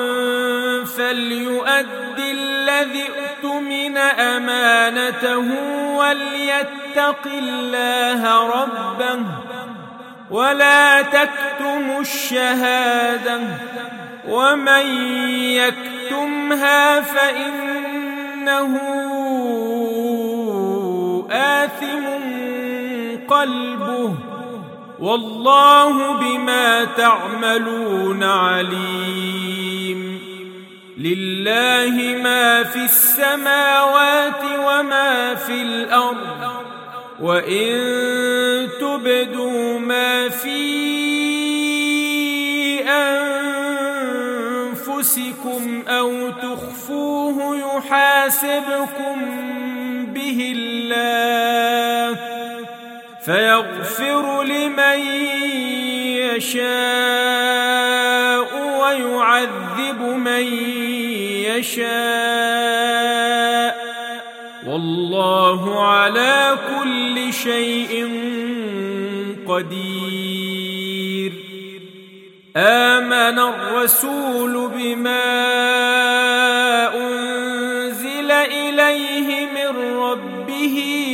فليؤد الذي اؤتمن أمانته وليتق الله ربه ولا تكتموا الشهادة ومن يكتمها فإنه آثم قلبه والله بما تعملون عليم لله ما في السماوات وما في الأرض وإن تبدوا ما في أنفسكم أو تخفوه يحاسبكم به الله فيغفر لمن يشاء ويعذب من يشاء والله على كل شيء قدير آمن الرسول بما أنزل إليه من ربه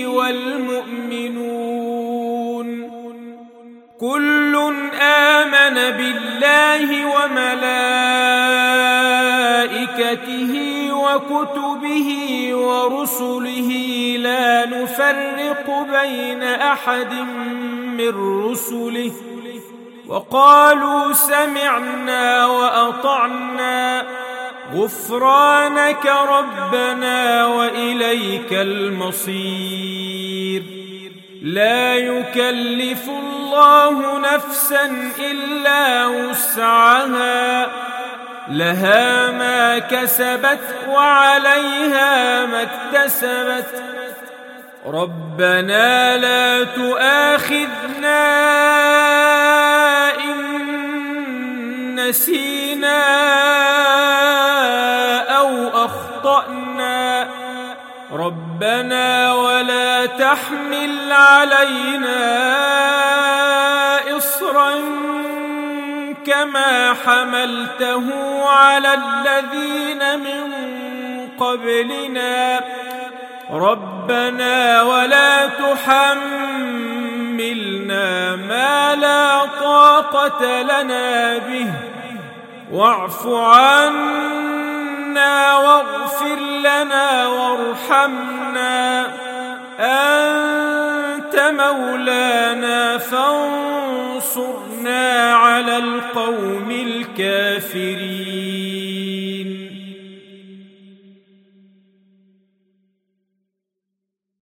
والمؤمنون كل آمن بالله وملائكته وكتبه ورسله لا نفرق بين أحد من رسله وقالوا سمعنا وأطعنا غفرانك ربنا وإليك المصير لا يكلف الله نفسا إلا وسعها لها ما كسبت وعليها ما اكتسبت ربنا لا تؤاخذنا إن نسينا أخطأنا ربنا ولا تحمل علينا إصرا كما حملته على الذين من قبلنا ربنا ولا تحملنا ما لا طاقة لنا به واعف عنا واغفر لنا وارحمنا أنت مولانا فانصرنا على القوم الكافرين.